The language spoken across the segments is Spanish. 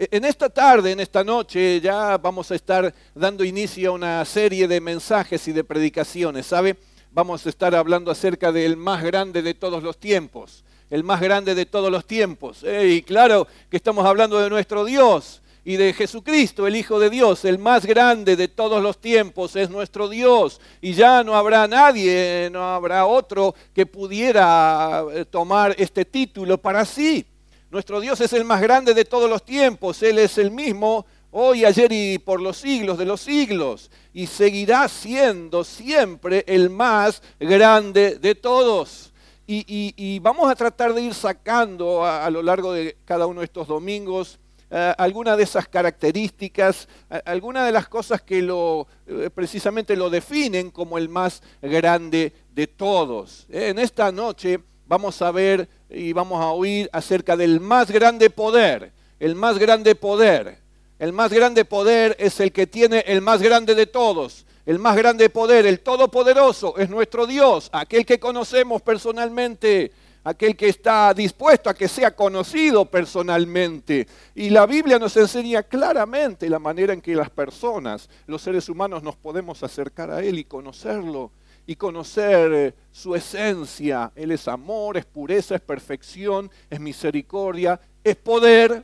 En esta tarde, en esta noche, ya vamos a estar dando inicio a una serie de mensajes y de predicaciones, ¿sabe? Vamos a estar hablando acerca del más grande de todos los tiempos, el más grande de todos los tiempos. Y claro que estamos hablando de nuestro Dios y de Jesucristo, el Hijo de Dios, el más grande de todos los tiempos es nuestro Dios. Y ya no habrá nadie, no habrá otro que pudiera tomar este título para sí. Nuestro Dios es el más grande de todos los tiempos. Él es el mismo hoy, ayer y por los siglos de los siglos. Y seguirá siendo siempre el más grande de todos. Y vamos a tratar de ir sacando a lo largo de cada uno de estos domingos algunas de esas características, algunas de las cosas que precisamente lo definen como el más grande de todos. En esta noche vamos a ver y vamos a oír acerca del más grande poder, el más grande poder. El más grande poder es el que tiene el más grande de todos. El más grande poder, el todopoderoso, es nuestro Dios, aquel que conocemos personalmente, aquel que está dispuesto a que sea conocido personalmente. Y la Biblia nos enseña claramente la manera en que las personas, los seres humanos, nos podemos acercar a Él y conocerlo. Y conocer su esencia. Él es amor, es pureza, es perfección, es misericordia, es poder.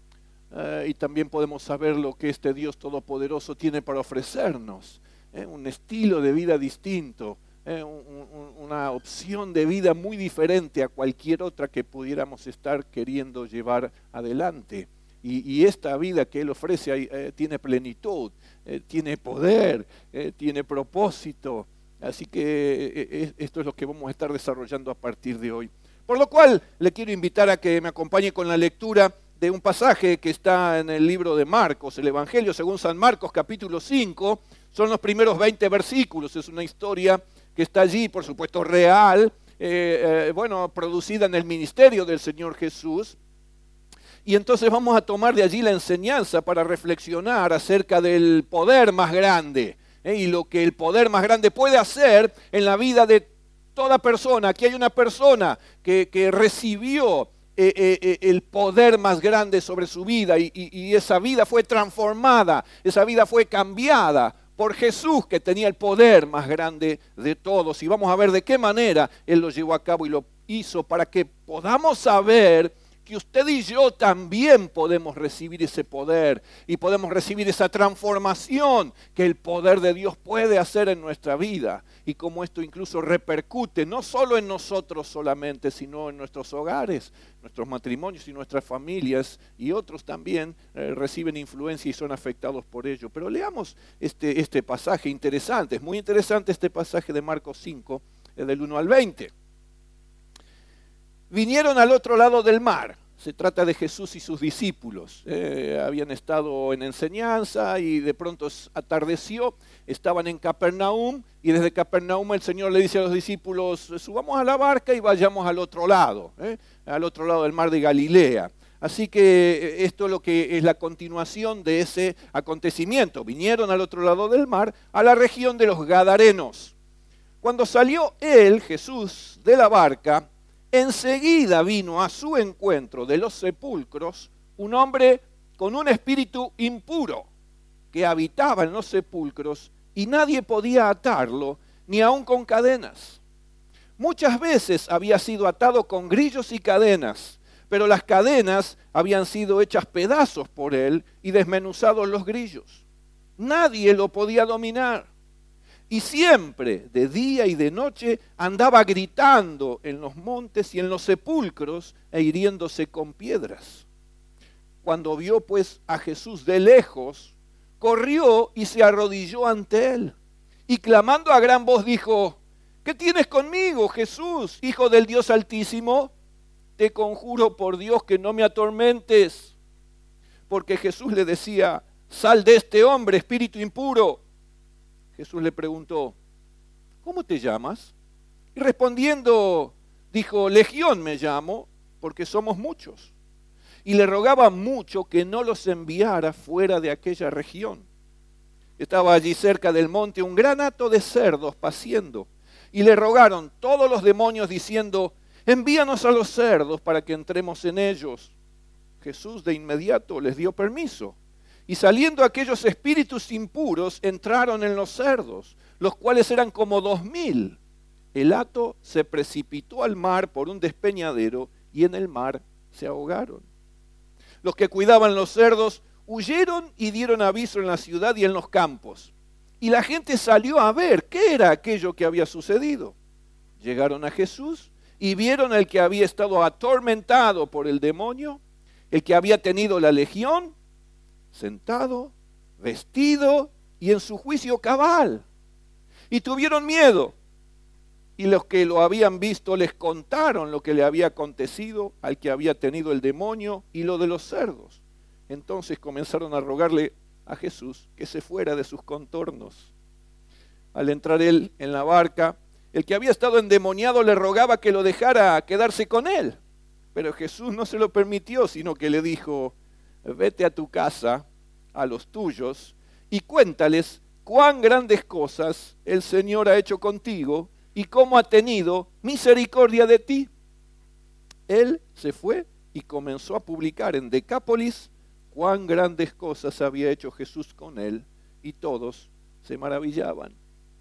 Y también podemos saber lo que este Dios todopoderoso tiene para ofrecernos. Un estilo de vida distinto, una opción de vida muy diferente a cualquier otra que pudiéramos estar queriendo llevar adelante. Y esta vida que Él ofrece tiene plenitud, tiene poder, tiene propósito. Así que esto es lo que vamos a estar desarrollando a partir de hoy. Por lo cual le quiero invitar a que me acompañe con la lectura de un pasaje que está en el libro de Marcos, el Evangelio según San Marcos, capítulo 5. Son los primeros 20 versículos. Es una historia que está allí, por supuesto, real, producida en el ministerio del Señor Jesús. Y entonces vamos a tomar de allí la enseñanza para reflexionar acerca del poder más grande. Y lo que el poder más grande puede hacer en la vida de toda persona. Aquí hay una persona que recibió el poder más grande sobre su vida y esa vida fue transformada, esa vida fue cambiada por Jesús, que tenía el poder más grande de todos. Y vamos a ver de qué manera Él lo llevó a cabo y lo hizo para que podamos saber que usted y yo también podemos recibir ese poder y podemos recibir esa transformación que el poder de Dios puede hacer en nuestra vida y cómo esto incluso repercute no solo en nosotros solamente, sino en nuestros hogares, nuestros matrimonios y nuestras familias, y otros también reciben influencia y son afectados por ello. Pero leamos este pasaje interesante, es muy interesante este pasaje de Marcos 5, del 1 al 20. Vinieron al otro lado del mar. Se trata de Jesús y sus discípulos. Habían estado en enseñanza y de pronto atardeció. Estaban en Capernaum y desde Capernaum el Señor le dice a los discípulos: subamos a la barca y vayamos al otro lado del mar de Galilea. Así que esto es lo que es la continuación de ese acontecimiento. Vinieron al otro lado del mar, a la región de los Gadarenos. Cuando salió Jesús, de la barca, enseguida vino a su encuentro de los sepulcros un hombre con un espíritu impuro que habitaba en los sepulcros y nadie podía atarlo, ni aun con cadenas. Muchas veces había sido atado con grillos y cadenas, pero las cadenas habían sido hechas pedazos por él y desmenuzados los grillos. Nadie lo podía dominar. Y siempre, de día y de noche, andaba gritando en los montes y en los sepulcros e hiriéndose con piedras. Cuando vio pues a Jesús de lejos, corrió y se arrodilló ante él. Y clamando a gran voz dijo: ¿qué tienes conmigo, Jesús, Hijo del Dios Altísimo? Te conjuro por Dios que no me atormentes. Porque Jesús le decía: sal de este hombre, espíritu impuro. Jesús le preguntó: ¿cómo te llamas? Y respondiendo dijo: Legión me llamo, porque somos muchos. Y le rogaba mucho que no los enviara fuera de aquella región. Estaba allí cerca del monte un gran hato de cerdos paciendo. Y le rogaron todos los demonios diciendo: envíanos a los cerdos para que entremos en ellos. Jesús de inmediato les dio permiso. Y saliendo aquellos espíritus impuros, entraron en los cerdos, los cuales eran como 2000. El hato se precipitó al mar por un despeñadero y en el mar se ahogaron. Los que cuidaban los cerdos huyeron y dieron aviso en la ciudad y en los campos. Y la gente salió a ver qué era aquello que había sucedido. Llegaron a Jesús y vieron al que había estado atormentado por el demonio, el que había tenido la legión, sentado, vestido y en su juicio cabal. Y tuvieron miedo. Y los que lo habían visto les contaron lo que le había acontecido al que había tenido el demonio y lo de los cerdos. Entonces comenzaron a rogarle a Jesús que se fuera de sus contornos. Al entrar él en la barca, el que había estado endemoniado le rogaba que lo dejara quedarse con él. Pero Jesús no se lo permitió, sino que le dijo: vete a tu casa, a los tuyos, y cuéntales cuán grandes cosas el Señor ha hecho contigo y cómo ha tenido misericordia de ti. Él se fue y comenzó a publicar en Decápolis cuán grandes cosas había hecho Jesús con él, y todos se maravillaban.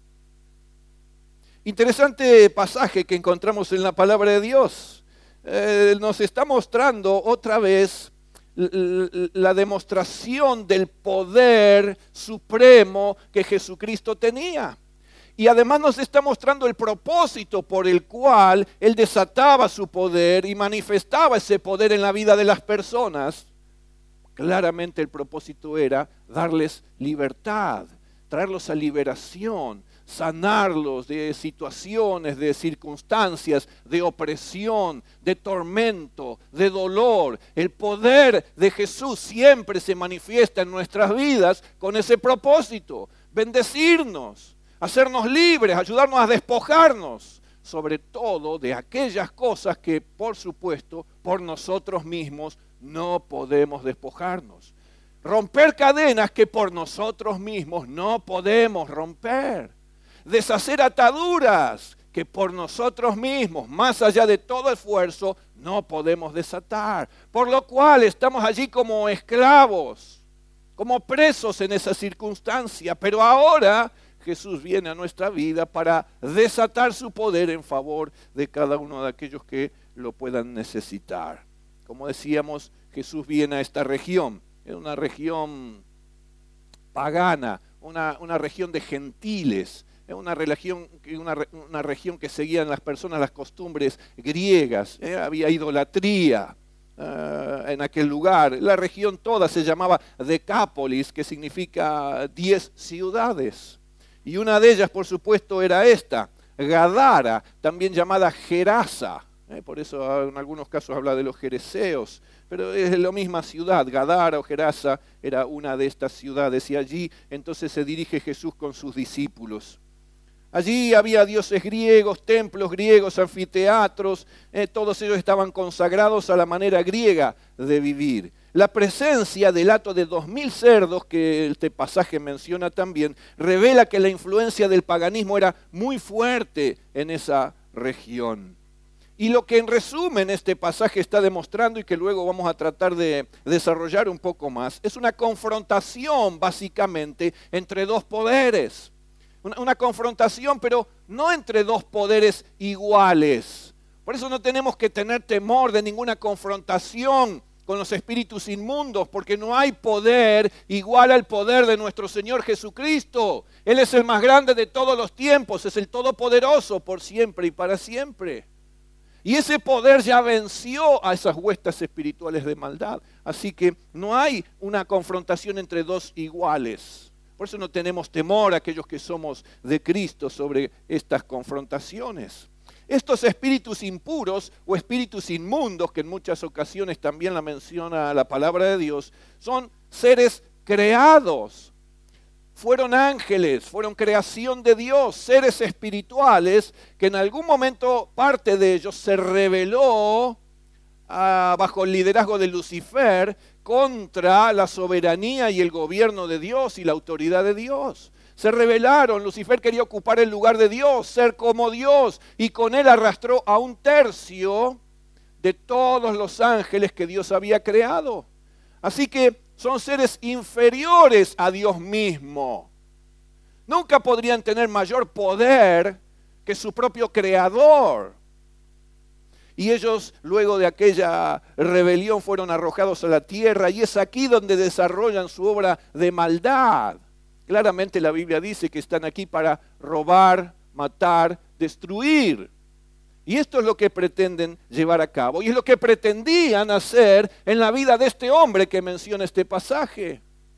Interesante pasaje que encontramos en la palabra de Dios. Nos está mostrando otra vez la demostración del poder supremo que Jesucristo tenía. Y además nos está mostrando el propósito por el cual Él desataba su poder y manifestaba ese poder en la vida de las personas. Claramente el propósito era darles libertad, traerlos a liberación, sanarlos de situaciones, de circunstancias, de opresión, de tormento, de dolor. El poder de Jesús siempre se manifiesta en nuestras vidas con ese propósito: bendecirnos, hacernos libres, ayudarnos a despojarnos, sobre todo de aquellas cosas que, por supuesto, por nosotros mismos no podemos despojarnos. Romper cadenas que por nosotros mismos no podemos romper. Deshacer ataduras que por nosotros mismos, más allá de todo esfuerzo, no podemos desatar. Por lo cual estamos allí como esclavos, como presos en esa circunstancia. Pero ahora Jesús viene a nuestra vida para desatar su poder en favor de cada uno de aquellos que lo puedan necesitar. Como decíamos, Jesús viene a esta región. Es una región pagana, una región de gentiles. Es una región que seguían las personas las costumbres griegas. Había idolatría en aquel lugar. La región toda se llamaba Decápolis, que significa 10 ciudades. Y una de ellas, por supuesto, era esta, Gadara, también llamada Gerasa. Por eso en algunos casos habla de los gereseos, pero es la misma ciudad. Gadara o Gerasa era una de estas ciudades, y allí entonces se dirige Jesús con sus discípulos. Allí había dioses griegos, templos griegos, anfiteatros, todos ellos estaban consagrados a la manera griega de vivir. La presencia del hato de 2000 cerdos, que este pasaje menciona también, revela que la influencia del paganismo era muy fuerte en esa región. Y lo que en resumen este pasaje está demostrando, y que luego vamos a tratar de desarrollar un poco más, es una confrontación básicamente entre dos poderes. Una confrontación, pero no entre dos poderes iguales. Por eso no tenemos que tener temor de ninguna confrontación con los espíritus inmundos, porque no hay poder igual al poder de nuestro Señor Jesucristo. Él es el más grande de todos los tiempos, es el todopoderoso por siempre y para siempre. Y ese poder ya venció a esas huestes espirituales de maldad. Así que no hay una confrontación entre dos iguales. Por eso no tenemos temor, aquellos que somos de Cristo, sobre estas confrontaciones. Estos espíritus impuros o espíritus inmundos, que en muchas ocasiones también la menciona la palabra de Dios, son seres creados. Fueron ángeles, fueron creación de Dios, seres espirituales que en algún momento parte de ellos se rebeló bajo el liderazgo de Lucifer contra la soberanía y el gobierno de Dios y la autoridad de Dios. Se rebelaron, Lucifer quería ocupar el lugar de Dios, ser como Dios, y con él arrastró a un tercio de todos los ángeles que Dios había creado. Así que son seres inferiores a Dios mismo. Nunca podrían tener mayor poder que su propio creador. Y ellos, luego de aquella rebelión, fueron arrojados a la tierra, y es aquí donde desarrollan su obra de maldad. Claramente la Biblia dice que están aquí para robar, matar, destruir. Y esto es lo que pretenden llevar a cabo. Y es lo que pretendían hacer en la vida de este hombre que menciona este pasaje.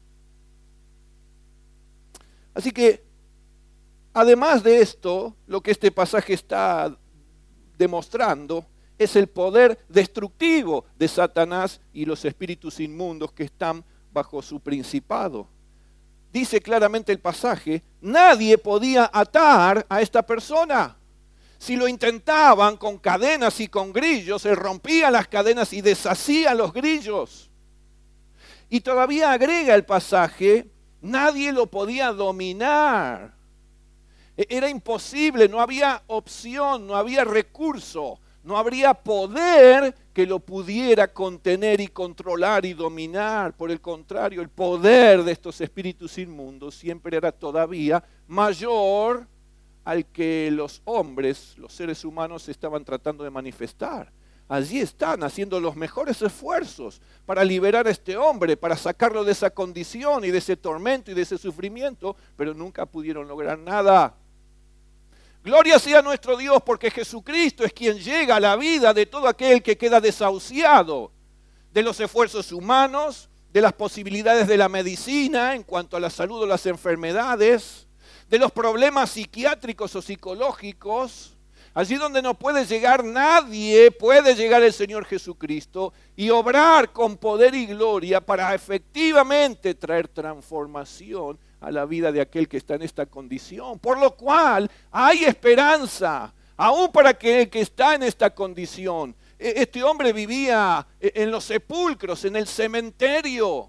Así que, además de esto, lo que este pasaje está demostrando es el poder destructivo de Satanás y los espíritus inmundos que están bajo su principado. Dice claramente el pasaje, nadie podía atar a esta persona. Si lo intentaban con cadenas y con grillos, se rompían las cadenas y deshacían los grillos. Y todavía agrega el pasaje, nadie lo podía dominar. Era imposible, no había opción, no había recurso, no habría poder que lo pudiera contener y controlar y dominar. Por el contrario, el poder de estos espíritus inmundos siempre era todavía mayor al que los hombres, los seres humanos, estaban tratando de manifestar. Allí están haciendo los mejores esfuerzos para liberar a este hombre, para sacarlo de esa condición y de ese tormento y de ese sufrimiento, pero nunca pudieron lograr nada. Gloria sea a nuestro Dios, porque Jesucristo es quien llega a la vida de todo aquel que queda desahuciado de los esfuerzos humanos, de las posibilidades de la medicina en cuanto a la salud o las enfermedades, de los problemas psiquiátricos o psicológicos. Allí donde no puede llegar nadie, puede llegar el Señor Jesucristo y obrar con poder y gloria para efectivamente traer transformación a la vida de aquel que está en esta condición. Por lo cual hay esperanza, aún para aquel que está en esta condición. Este hombre vivía en los sepulcros, en el cementerio,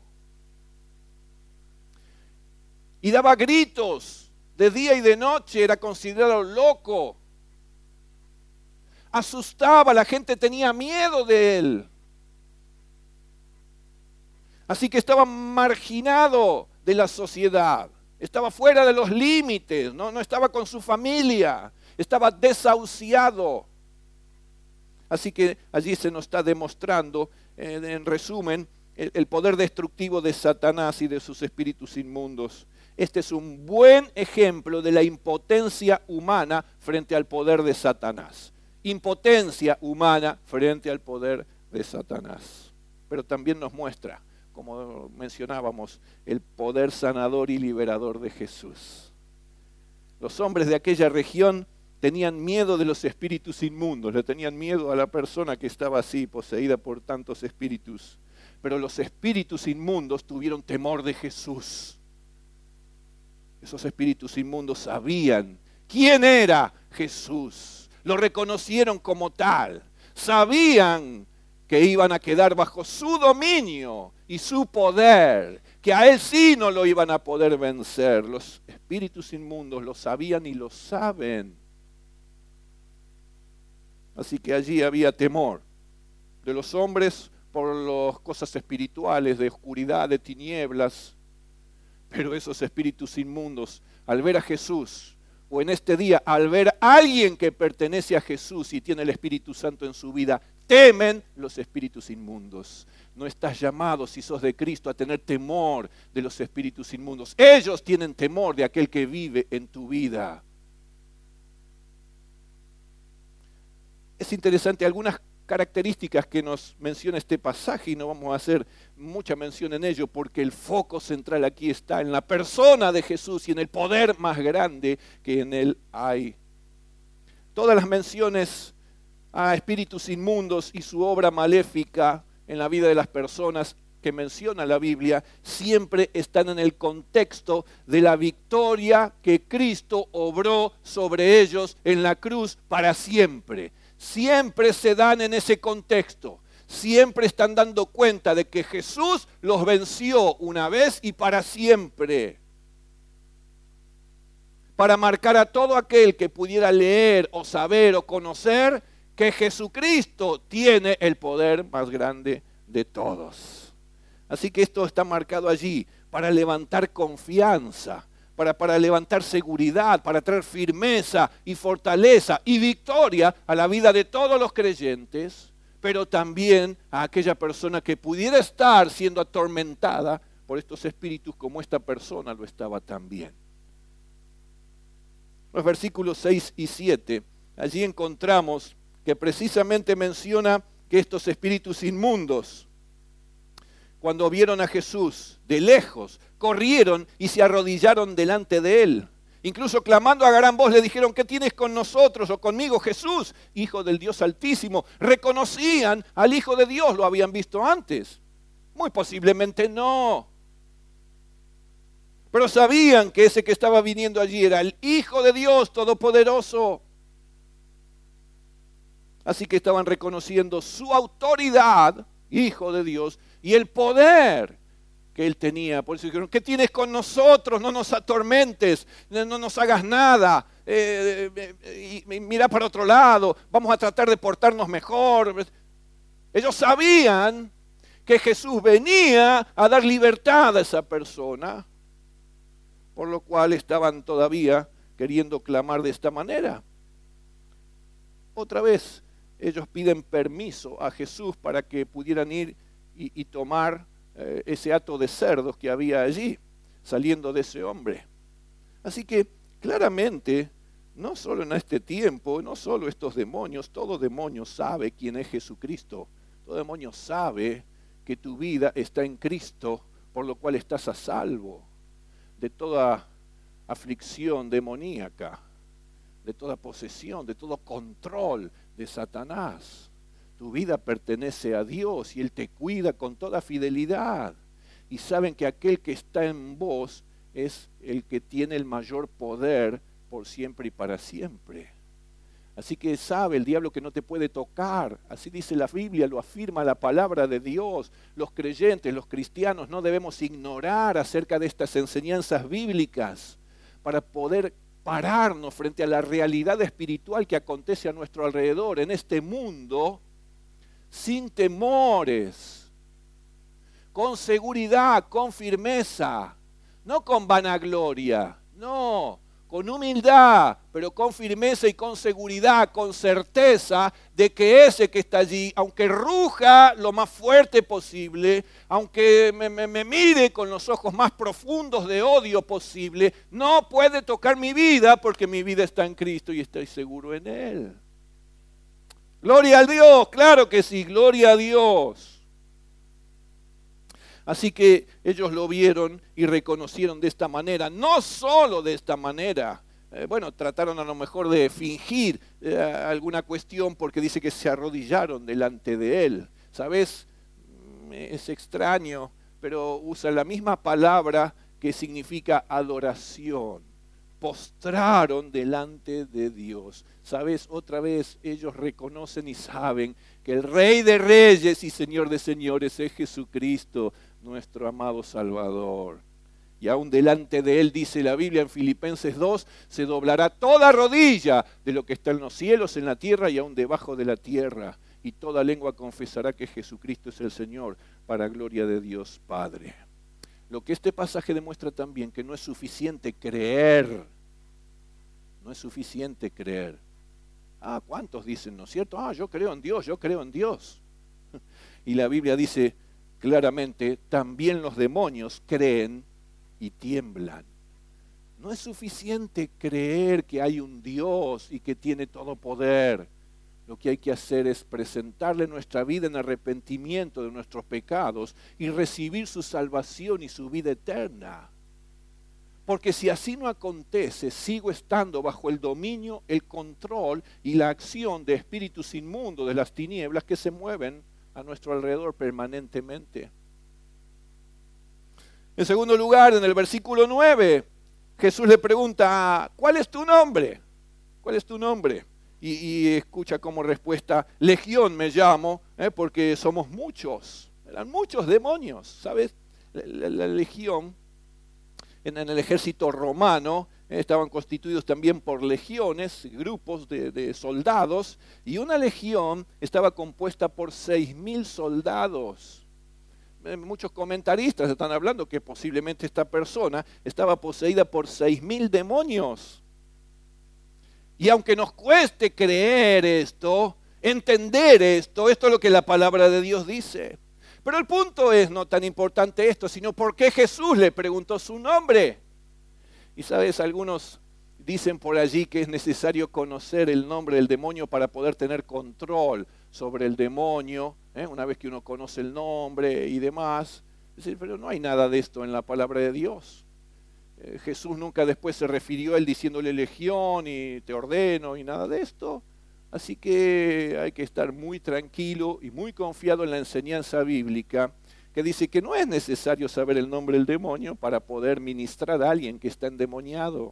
y daba gritos de día y de noche, era considerado loco. Asustaba, la gente tenía miedo de él. Así que estaba marginado de la sociedad, estaba fuera de los límites, no estaba con su familia, estaba desahuciado. Así que allí se nos está demostrando, en resumen, el poder destructivo de Satanás y de sus espíritus inmundos. Este es un buen ejemplo de la impotencia humana frente al poder de Satanás. Impotencia humana frente al poder de Satanás. Pero también nos muestra, como mencionábamos, el poder sanador y liberador de Jesús. Los hombres de aquella región tenían miedo de los espíritus inmundos, le tenían miedo a la persona que estaba así, poseída por tantos espíritus. Pero los espíritus inmundos tuvieron temor de Jesús. Esos espíritus inmundos sabían quién era Jesús. Lo reconocieron como tal. Sabían que iban a quedar bajo su dominio y su poder, que a él sí no lo iban a poder vencer. Los espíritus inmundos lo sabían y lo saben. Así que allí había temor de los hombres por las cosas espirituales, de oscuridad, de tinieblas. Pero esos espíritus inmundos, al ver a Jesús, o en este día, al ver a alguien que pertenece a Jesús y tiene el Espíritu Santo en su vida, temen los espíritus inmundos. No estás llamado, si sos de Cristo, a tener temor de los espíritus inmundos. Ellos tienen temor de aquel que vive en tu vida. Es interesante algunas características que nos menciona este pasaje, y no vamos a hacer mucha mención en ello porque el foco central aquí está en la persona de Jesús y en el poder más grande que en él hay. Todas las menciones a espíritus inmundos y su obra maléfica en la vida de las personas que menciona la Biblia siempre están en el contexto de la victoria que Cristo obró sobre ellos en la cruz para siempre. Siempre se dan en ese contexto. Siempre están dando cuenta de que Jesús los venció una vez y para siempre. Para marcar a todo aquel que pudiera leer o saber o conocer que Jesucristo tiene el poder más grande de todos. Así que esto está marcado allí para levantar confianza, para levantar seguridad, para traer firmeza y fortaleza y victoria a la vida de todos los creyentes, pero también a aquella persona que pudiera estar siendo atormentada por estos espíritus como esta persona lo estaba también. Los versículos 6 y 7, allí encontramos que precisamente menciona que estos espíritus inmundos, cuando vieron a Jesús de lejos, corrieron y se arrodillaron delante de él. Incluso clamando a gran voz le dijeron: ¿qué tienes con nosotros o conmigo, Jesús, Hijo del Dios Altísimo? Reconocían al Hijo de Dios, lo habían visto antes. Muy posiblemente no. Pero sabían que ese que estaba viniendo allí era el Hijo de Dios Todopoderoso. Así que estaban reconociendo su autoridad, Hijo de Dios, y el poder que él tenía. Por eso dijeron: ¿qué tienes con nosotros? No nos atormentes, no nos hagas nada, mira para otro lado, vamos a tratar de portarnos mejor. Ellos sabían que Jesús venía a dar libertad a esa persona, por lo cual estaban todavía queriendo clamar de esta manera. Otra vez, ellos piden permiso a Jesús para que pudieran ir y tomar ese hato de cerdos que había allí, saliendo de ese hombre. Así que claramente, no solo en este tiempo, no solo estos demonios, todo demonio sabe quién es Jesucristo. Todo demonio sabe que tu vida está en Cristo, por lo cual estás a salvo de toda aflicción demoníaca, de toda posesión, de todo control de Satanás. Tu vida pertenece a Dios y Él te cuida con toda fidelidad. Y saben que aquel que está en vos es el que tiene el mayor poder por siempre y para siempre. Así que sabe el diablo que no te puede tocar. Así dice la Biblia, lo afirma la palabra de Dios. Los creyentes, los cristianos, no debemos ignorar acerca de estas enseñanzas bíblicas para poder pararnos frente a la realidad espiritual que acontece a nuestro alrededor en este mundo, sin temores, con seguridad, con firmeza, no con vanagloria, no, con humildad, pero con firmeza y con seguridad, con certeza de que ese que está allí, aunque ruja lo más fuerte posible, aunque me mire con los ojos más profundos de odio posible, no puede tocar mi vida porque mi vida está en Cristo y estoy seguro en Él. Gloria a Dios, claro que sí, gloria a Dios. Así que ellos lo vieron y reconocieron de esta manera, no solo de esta manera. Trataron a lo mejor de fingir alguna cuestión porque dice que se arrodillaron delante de él. ¿Sabes? Es extraño, pero usa la misma palabra que significa adoración. Postraron delante de Dios. ¿Sabes? Otra vez ellos reconocen y saben que el Rey de Reyes y Señor de Señores es Jesucristo, nuestro amado Salvador. Y aún delante de Él, dice la Biblia en Filipenses 2, se doblará toda rodilla de lo que está en los cielos, en la tierra y aún debajo de la tierra. Y toda lengua confesará que Jesucristo es el Señor, para gloria de Dios Padre. Lo que este pasaje demuestra también que no es suficiente creer. No es suficiente creer. ¿Cuántos dicen, no es cierto? Yo creo en Dios, yo creo en Dios. Y la Biblia dice claramente, también los demonios creen y tiemblan. No es suficiente creer que hay un Dios y que tiene todo poder. Lo que hay que hacer es presentarle nuestra vida en arrepentimiento de nuestros pecados y recibir su salvación y su vida eterna. Porque si así no acontece, sigo estando bajo el dominio, el control y la acción de espíritus inmundos de las tinieblas que se mueven a nuestro alrededor permanentemente. En segundo lugar, en el versículo 9, Jesús le pregunta, ¿cuál es tu nombre? ¿Cuál es tu nombre? Y escucha como respuesta, Legión me llamo, porque somos muchos. Eran muchos demonios, ¿sabes? La legión en el ejército romano estaban constituidos también por legiones, grupos de soldados, y una legión estaba compuesta por 6.000 soldados. Muchos comentaristas están hablando que posiblemente esta persona estaba poseída por 6.000 demonios. Y aunque nos cueste creer esto, entender esto, esto es lo que la palabra de Dios dice. Pero el punto es no tan importante esto, sino por qué Jesús le preguntó su nombre. Y sabes, algunos dicen por allí que es necesario conocer el nombre del demonio para poder tener control sobre el demonio, una vez que uno conoce el nombre y demás. Es decir, pero no hay nada de esto en la palabra de Dios. Jesús nunca después se refirió a él diciéndole legión y te ordeno y nada de esto. Así que hay que estar muy tranquilo y muy confiado en la enseñanza bíblica que dice que no es necesario saber el nombre del demonio para poder ministrar a alguien que está endemoniado.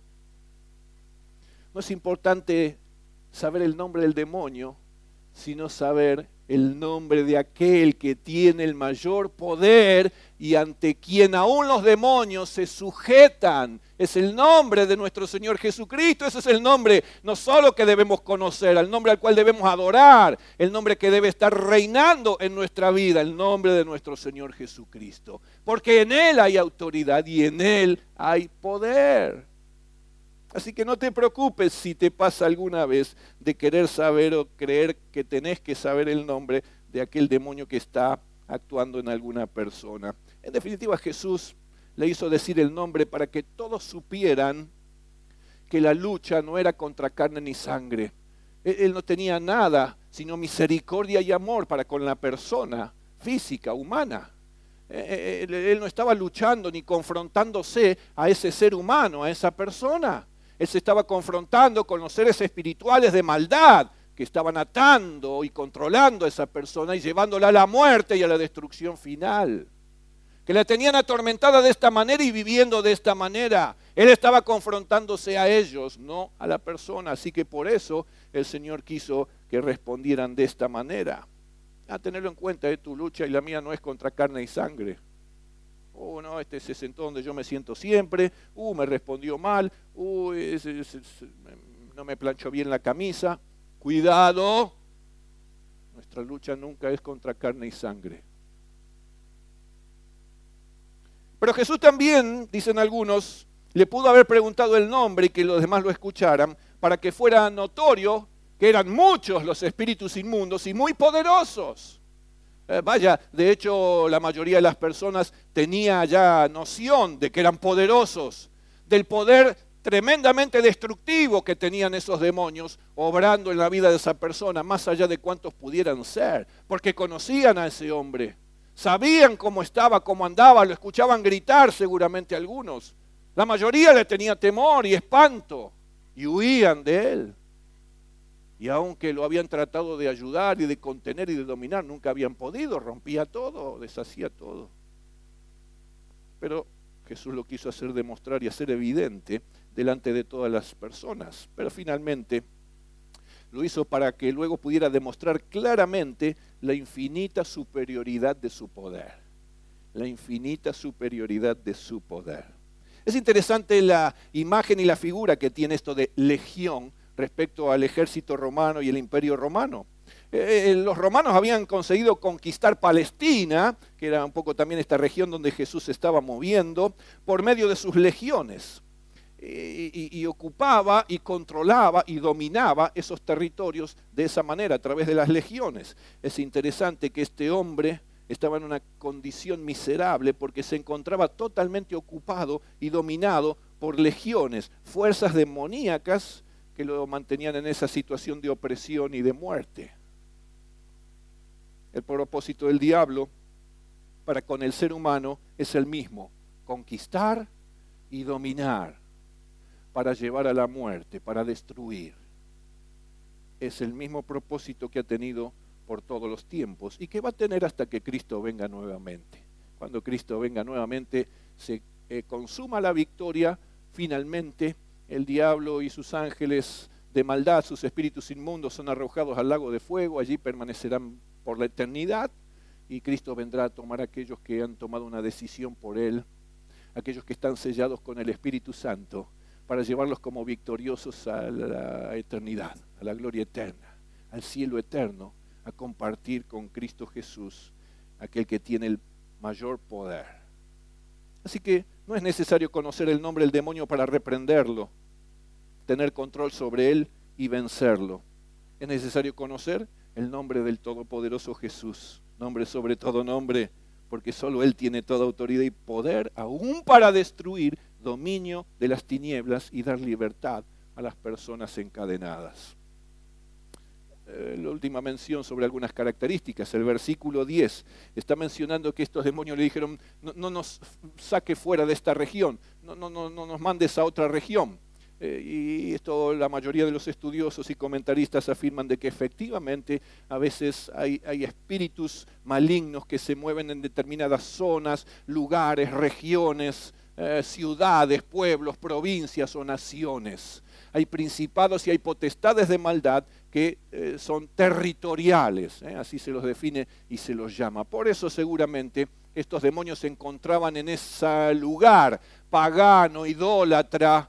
No es importante saber el nombre del demonio, sino saber el nombre de aquel que tiene el mayor poder y ante quien aún los demonios se sujetan. Es el nombre de nuestro Señor Jesucristo. Ese es el nombre no solo que debemos conocer, el nombre al cual debemos adorar, el nombre que debe estar reinando en nuestra vida, el nombre de nuestro Señor Jesucristo. Porque en Él hay autoridad y en Él hay poder. Así que no te preocupes si te pasa alguna vez de querer saber o creer que tenés que saber el nombre de aquel demonio que está actuando en alguna persona. En definitiva, Jesús le hizo decir el nombre para que todos supieran que la lucha no era contra carne ni sangre. Él no tenía nada sino misericordia y amor para con la persona física, humana. Él no estaba luchando ni confrontándose a ese ser humano, a esa persona. Él se estaba confrontando con los seres espirituales de maldad que estaban atando y controlando a esa persona y llevándola a la muerte y a la destrucción final. Que la tenían atormentada de esta manera y viviendo de esta manera. Él estaba confrontándose a ellos, no a la persona. Así que por eso el Señor quiso que respondieran de esta manera. A tenerlo en cuenta, tu lucha y la mía no es contra carne y sangre. No, este se sentó donde yo me siento siempre. Me respondió mal. No me planchó bien la camisa. Cuidado. Nuestra lucha nunca es contra carne y sangre. Pero Jesús también, dicen algunos, le pudo haber preguntado el nombre y que los demás lo escucharan para que fuera notorio que eran muchos los espíritus inmundos y muy poderosos. De hecho, la mayoría de las personas tenía ya noción de que eran poderosos, del poder tremendamente destructivo que tenían esos demonios obrando en la vida de esa persona, más allá de cuántos pudieran ser, porque conocían a ese hombre, sabían cómo estaba, cómo andaba, lo escuchaban gritar seguramente algunos. La mayoría le tenía temor y espanto y huían de él. Y aunque lo habían tratado de ayudar y de contener y de dominar, nunca habían podido, rompía todo, deshacía todo. Pero Jesús lo quiso hacer demostrar y hacer evidente delante de todas las personas. Pero finalmente lo hizo para que luego pudiera demostrar claramente la infinita superioridad de su poder. La infinita superioridad de su poder. Es interesante la imagen y la figura que tiene esto de legión respecto al ejército romano y el imperio romano. Los romanos habían conseguido conquistar Palestina, que era un poco también esta región donde Jesús se estaba moviendo, por medio de sus legiones. Y ocupaba y controlaba y dominaba esos territorios de esa manera, a través de las legiones. Es interesante que este hombre estaba en una condición miserable porque se encontraba totalmente ocupado y dominado por legiones, fuerzas demoníacas que lo mantenían en esa situación de opresión y de muerte. El propósito del diablo para con el ser humano es el mismo: conquistar y dominar, para llevar a la muerte, para destruir. Es el mismo propósito que ha tenido por todos los tiempos y que va a tener hasta que Cristo venga nuevamente. Cuando Cristo venga nuevamente se consuma la victoria. Finalmente el diablo y sus ángeles de maldad, sus espíritus inmundos, son arrojados al lago de fuego. Allí permanecerán por la eternidad y Cristo vendrá a tomar a aquellos que han tomado una decisión por Él, aquellos que están sellados con el Espíritu Santo, para llevarlos como victoriosos a la eternidad, a la gloria eterna, al cielo eterno, a compartir con Cristo Jesús, aquel que tiene el mayor poder. Así que no es necesario conocer el nombre del demonio para reprenderlo, tener control sobre él y vencerlo. Es necesario conocer el nombre del Todopoderoso Jesús, nombre sobre todo nombre, porque solo Él tiene toda autoridad y poder, aún para destruir dominio de las tinieblas y dar libertad a las personas encadenadas. La última mención sobre algunas características, el versículo 10, está mencionando que estos demonios le dijeron, no nos saque fuera de esta región, no nos mandes a otra región. Y esto la mayoría de los estudiosos y comentaristas afirman de que efectivamente a veces hay espíritus malignos que se mueven en determinadas zonas, lugares, regiones, ciudades, pueblos, provincias o naciones. Hay principados y hay potestades de maldad que son territoriales, así se los define y se los llama. Por eso seguramente estos demonios se encontraban en ese lugar pagano, idólatra,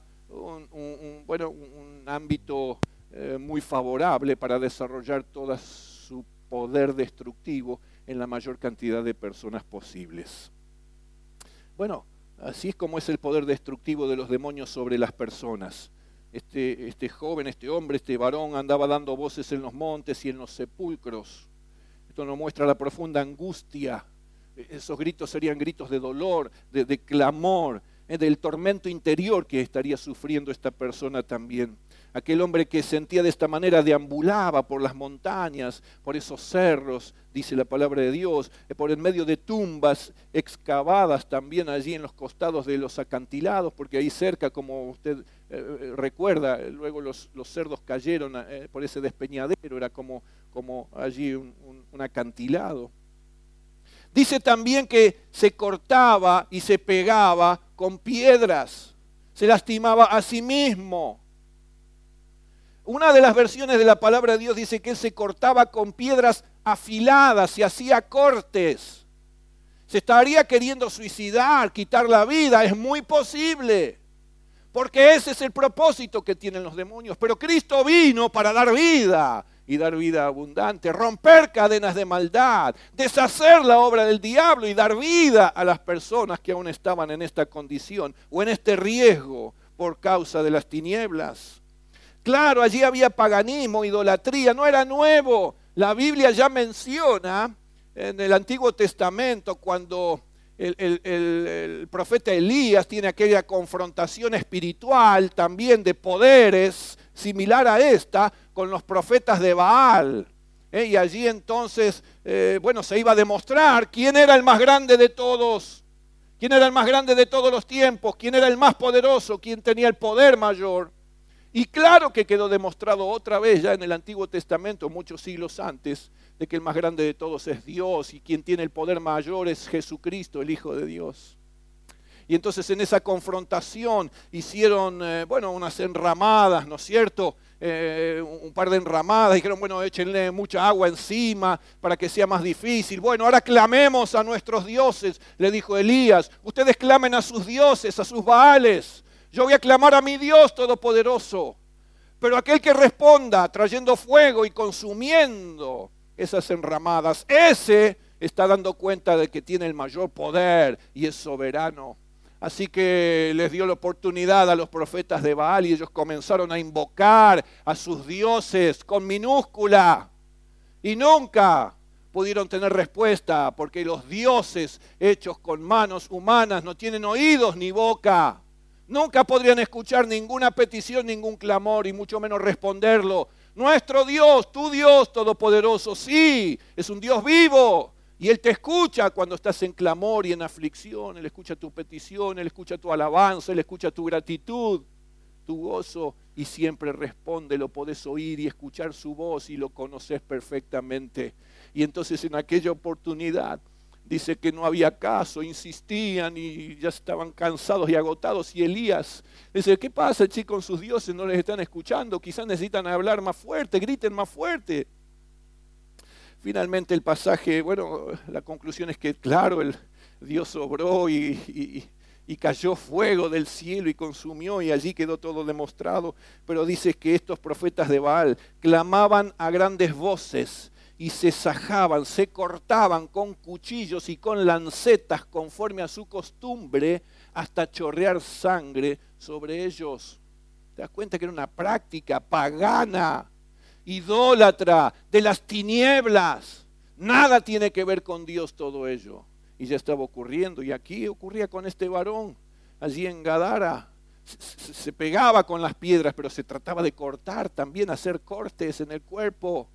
un ámbito muy favorable para desarrollar todo su poder destructivo en la mayor cantidad de personas posibles. Bueno, así es como es el poder destructivo de los demonios sobre las personas. Este joven, este hombre, este varón andaba dando voces en los montes y en los sepulcros. Esto nos muestra la profunda angustia. Esos gritos serían gritos de dolor, de clamor, del tormento interior que estaría sufriendo esta persona también. Aquel hombre que sentía de esta manera deambulaba por las montañas, por esos cerros, dice la palabra de Dios, por en medio de tumbas excavadas también allí en los costados de los acantilados, porque ahí cerca, como usted recuerda, luego los cerdos cayeron por ese despeñadero, era como allí un acantilado. Dice también que se cortaba y se pegaba con piedras, se lastimaba a sí mismo. Una de las versiones de la palabra de Dios dice que él se cortaba con piedras afiladas, se hacía cortes. Se estaría queriendo suicidar, quitar la vida, es muy posible. Porque ese es el propósito que tienen los demonios. Pero Cristo vino para dar vida y dar vida abundante, romper cadenas de maldad, deshacer la obra del diablo y dar vida a las personas que aún estaban en esta condición o en este riesgo por causa de las tinieblas. Claro, allí había paganismo, idolatría, no era nuevo. La Biblia ya menciona en el Antiguo Testamento cuando el profeta Elías tiene aquella confrontación espiritual también de poderes similar a esta con los profetas de Baal. Y allí entonces, se iba a demostrar quién era el más grande de todos, quién era el más grande de todos los tiempos, quién era el más poderoso, quién tenía el poder mayor. Y claro que quedó demostrado otra vez ya en el Antiguo Testamento, muchos siglos antes, de que el más grande de todos es Dios y quien tiene el poder mayor es Jesucristo, el Hijo de Dios. Y entonces en esa confrontación hicieron, unas enramadas, ¿no es cierto? Un par de enramadas, dijeron, échenle mucha agua encima para que sea más difícil. Bueno, ahora clamemos a nuestros dioses, le dijo Elías. Ustedes clamen a sus dioses, a sus Baales. Yo voy a clamar a mi Dios Todopoderoso. Pero aquel que responda trayendo fuego y consumiendo esas enramadas, ese está dando cuenta de que tiene el mayor poder y es soberano. Así que les dio la oportunidad a los profetas de Baal y ellos comenzaron a invocar a sus dioses con minúscula. Y nunca pudieron tener respuesta porque los dioses hechos con manos humanas no tienen oídos ni boca. Nunca podrían escuchar ninguna petición, ningún clamor y mucho menos responderlo. Nuestro Dios, tu Dios Todopoderoso, sí, es un Dios vivo. Y Él te escucha cuando estás en clamor y en aflicción. Él escucha tu petición, Él escucha tu alabanza, Él escucha tu gratitud, tu gozo. Y siempre responde, lo podés oír y escuchar su voz y lo conoces perfectamente. Y entonces en aquella oportunidad dice que no había caso, insistían y ya estaban cansados y agotados. Y Elías dice, ¿qué pasa, chicos, con sus dioses? ¿No les están escuchando? Quizás necesitan hablar más fuerte, griten más fuerte. Finalmente el pasaje, la conclusión es que, claro, el Dios obró y y cayó fuego del cielo y consumió, y allí quedó todo demostrado. Pero dice que estos profetas de Baal clamaban a grandes voces y se sajaban, se cortaban con cuchillos y con lancetas conforme a su costumbre hasta chorrear sangre sobre ellos. ¿Te das cuenta que era una práctica pagana, idólatra, de las tinieblas? Nada tiene que ver con Dios todo ello. Y ya estaba ocurriendo, y aquí ocurría con este varón, allí en Gadara. Se pegaba con las piedras, pero se trataba de cortar también, hacer cortes en el cuerpo.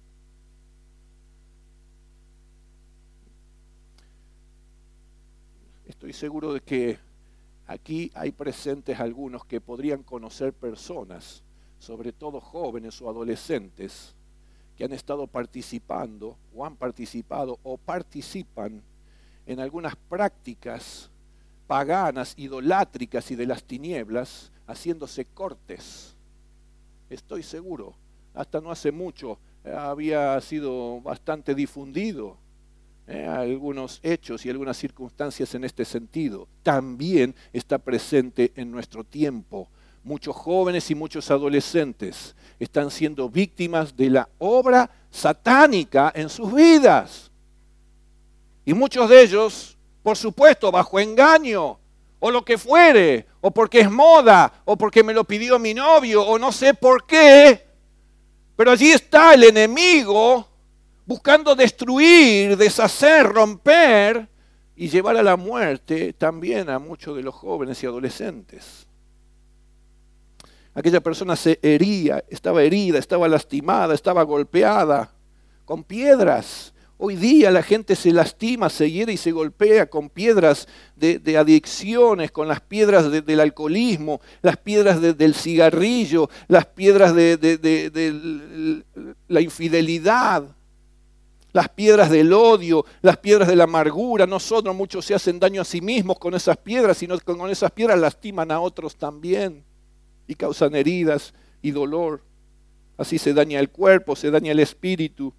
Estoy seguro de que aquí hay presentes algunos que podrían conocer personas, sobre todo jóvenes o adolescentes, que han estado participando o han participado o participan en algunas prácticas paganas, idolátricas y de las tinieblas, haciéndose cortes. Estoy seguro, hasta no hace mucho había sido bastante difundido algunos hechos y algunas circunstancias en este sentido. También está presente en nuestro tiempo. Muchos jóvenes y muchos adolescentes están siendo víctimas de la obra satánica en sus vidas. Y muchos de ellos, por supuesto, bajo engaño, o lo que fuere, o porque es moda, o porque me lo pidió mi novio, o no sé por qué, pero allí está el enemigo buscando destruir, deshacer, romper y llevar a la muerte también a muchos de los jóvenes y adolescentes. Aquella persona se hería, herida, estaba lastimada, estaba golpeada con piedras. Hoy día la gente se lastima, se hiere y se golpea con piedras de adicciones, con las piedras del alcoholismo, las piedras del cigarrillo, las piedras de la infidelidad, las piedras del odio, las piedras de la amargura. Nosotros muchos se hacen daño a sí mismos con esas piedras, y con esas piedras lastiman a otros también y causan heridas y dolor. Así se daña el cuerpo, se daña el espíritu.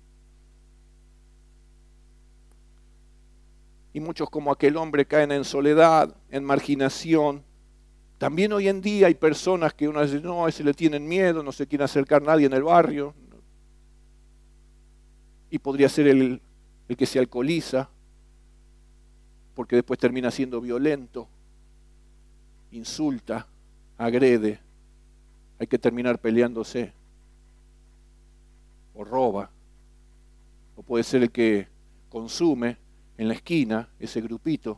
Y muchos, como aquel hombre, caen en soledad, en marginación. También hoy en día hay personas que uno dice, no, a ese le tienen miedo, no se quiere acercar nadie en el barrio. Y podría ser el que se alcoholiza, porque después termina siendo violento, insulta, agrede. Hay que terminar peleándose. O roba. O puede ser el que consume en la esquina, ese grupito.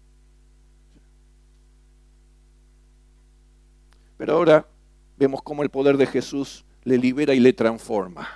Pero ahora vemos cómo el poder de Jesús le libera y le transforma.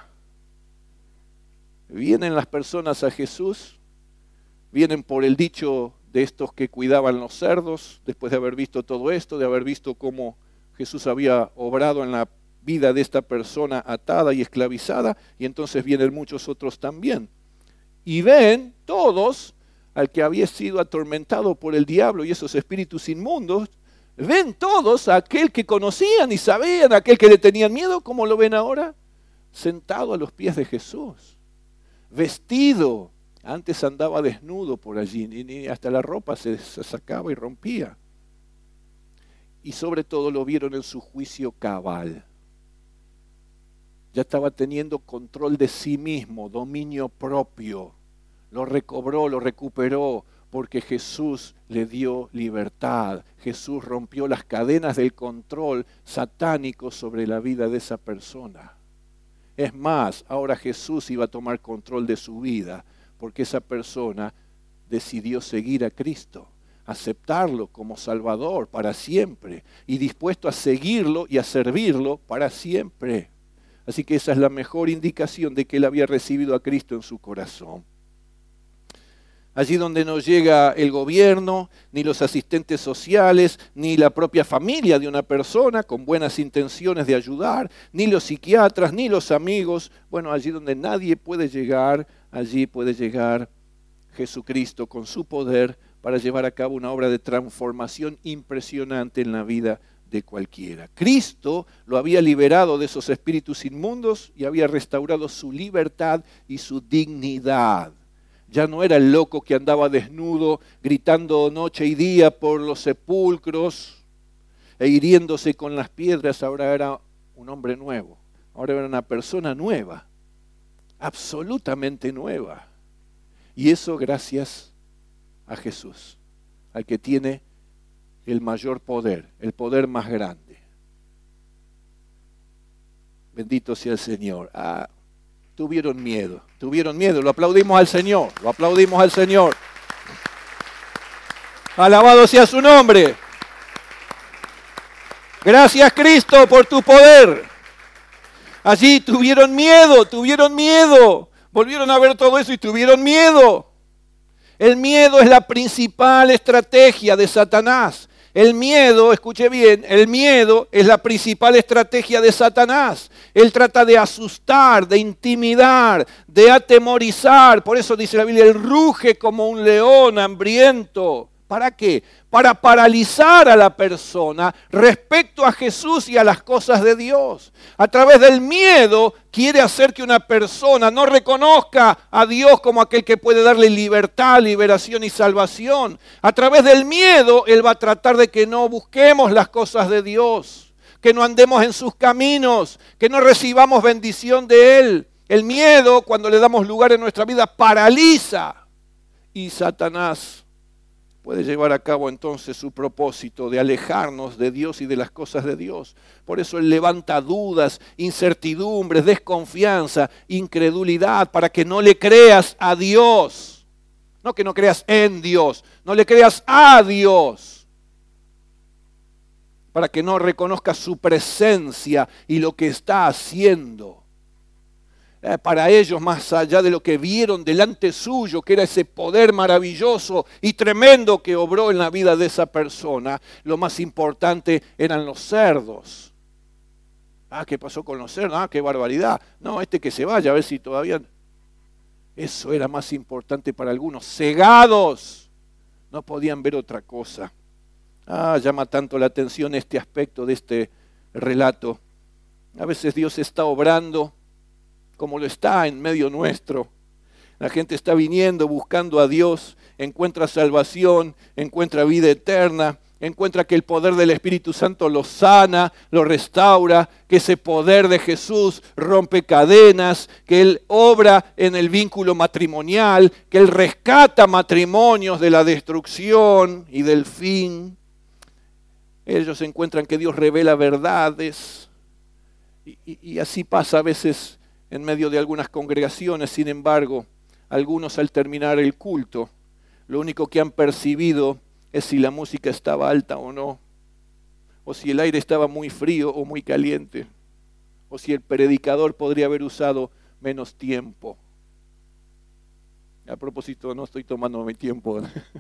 Vienen las personas a Jesús, vienen por el dicho de estos que cuidaban los cerdos, después de haber visto todo esto, de haber visto cómo Jesús había obrado en la vida de esta persona atada y esclavizada, y entonces vienen muchos otros también. Y ven todos al que había sido atormentado por el diablo y esos espíritus inmundos, ven todos a aquel que conocían y sabían, a aquel que le tenían miedo. ¿Cómo lo ven ahora? Sentado a los pies de Jesús, vestido. Antes andaba desnudo por allí, y hasta la ropa se sacaba y rompía. Y sobre todo lo vieron en su juicio cabal. Ya estaba teniendo control de sí mismo, dominio propio. Lo recobró, lo recuperó, porque Jesús le dio libertad. Jesús rompió las cadenas del control satánico sobre la vida de esa persona. Es más, ahora Jesús iba a tomar control de su vida, porque esa persona decidió seguir a Cristo, aceptarlo como Salvador para siempre, y dispuesto a seguirlo y a servirlo para siempre. Así que esa es la mejor indicación de que él había recibido a Cristo en su corazón. Allí donde no llega el gobierno, ni los asistentes sociales, ni la propia familia de una persona con buenas intenciones de ayudar, ni los psiquiatras, ni los amigos. Bueno, allí donde nadie puede llegar, allí puede llegar Jesucristo con su poder para llevar a cabo una obra de transformación impresionante en la vida de cualquiera. Cristo lo había liberado de esos espíritus inmundos y había restaurado su libertad y su dignidad. Ya no era el loco que andaba desnudo, gritando noche y día por los sepulcros e hiriéndose con las piedras. Ahora era un hombre nuevo. Ahora era una persona nueva, absolutamente nueva. Y eso gracias a Jesús, al que tiene el mayor poder, el poder más grande. Bendito sea el Señor. Tuvieron miedo, lo aplaudimos al Señor, lo aplaudimos al Señor. Alabado sea su nombre. Gracias, Cristo, por tu poder. Allí tuvieron miedo. Volvieron a ver todo eso y tuvieron miedo. El miedo es la principal estrategia de Satanás. El miedo, escuche bien, el miedo es la principal estrategia de Satanás. Él trata de asustar, de intimidar, de atemorizar. Por eso dice la Biblia, él ruge como un león hambriento. ¿Para qué? Para paralizar a la persona respecto a Jesús y a las cosas de Dios. A través del miedo quiere hacer que una persona no reconozca a Dios como aquel que puede darle libertad, liberación y salvación. A través del miedo Él va a tratar de que no busquemos las cosas de Dios, que no andemos en sus caminos, que no recibamos bendición de Él. El miedo, cuando le damos lugar en nuestra vida, paraliza. Y Satanás puede llevar a cabo entonces su propósito de alejarnos de Dios y de las cosas de Dios. Por eso Él levanta dudas, incertidumbres, desconfianza, incredulidad, para que no le creas a Dios. No que no creas en Dios, no le creas a Dios. Para que no reconozcas su presencia y lo que está haciendo. Para ellos, más allá de lo que vieron delante suyo, que era ese poder maravilloso y tremendo que obró en la vida de esa persona, lo más importante eran los cerdos. ¿Qué pasó con los cerdos? ¡Qué barbaridad! No, que se vaya, a ver si todavía... Eso era más importante para algunos. Cegados, no podían ver otra cosa. Llama tanto la atención este aspecto de este relato. A veces Dios está obrando como lo está en medio nuestro. La gente está viniendo, buscando a Dios, encuentra salvación, encuentra vida eterna, encuentra que el poder del Espíritu Santo los sana, los restaura, que ese poder de Jesús rompe cadenas, que Él obra en el vínculo matrimonial, que Él rescata matrimonios de la destrucción y del fin. Ellos encuentran que Dios revela verdades y así pasa a veces en medio de algunas congregaciones. Sin embargo, algunos al terminar el culto, lo único que han percibido es si la música estaba alta o no, o si el aire estaba muy frío o muy caliente, o si el predicador podría haber usado menos tiempo. A propósito, no estoy tomando mi tiempo.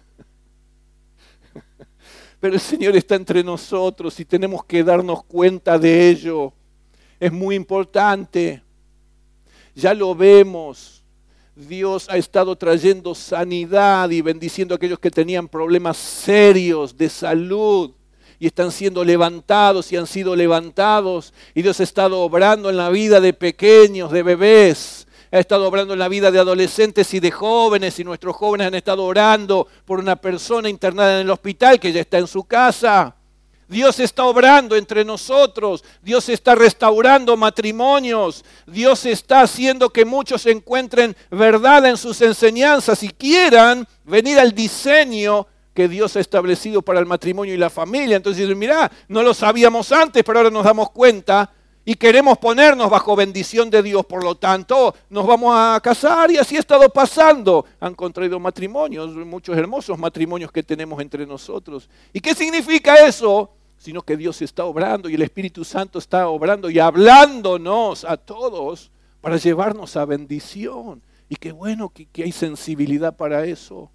Pero el Señor está entre nosotros y tenemos que darnos cuenta de ello. Es muy importante. Ya lo vemos. Dios ha estado trayendo sanidad y bendiciendo a aquellos que tenían problemas serios de salud y están siendo levantados y han sido levantados. Y Dios ha estado obrando en la vida de pequeños, de bebés. Ha estado obrando en la vida de adolescentes y de jóvenes, y nuestros jóvenes han estado orando por una persona internada en el hospital que ya está en su casa. Dios está obrando entre nosotros, Dios está restaurando matrimonios, Dios está haciendo que muchos encuentren verdad en sus enseñanzas y quieran venir al diseño que Dios ha establecido para el matrimonio y la familia. Entonces dicen, mirá, no lo sabíamos antes, pero ahora nos damos cuenta y queremos ponernos bajo bendición de Dios. Por lo tanto, nos vamos a casar y así ha estado pasando. Han contraído matrimonios, muchos hermosos matrimonios que tenemos entre nosotros. ¿Y qué significa eso? Sino que Dios está obrando y el Espíritu Santo está obrando y hablándonos a todos para llevarnos a bendición. Y qué bueno que hay sensibilidad para eso.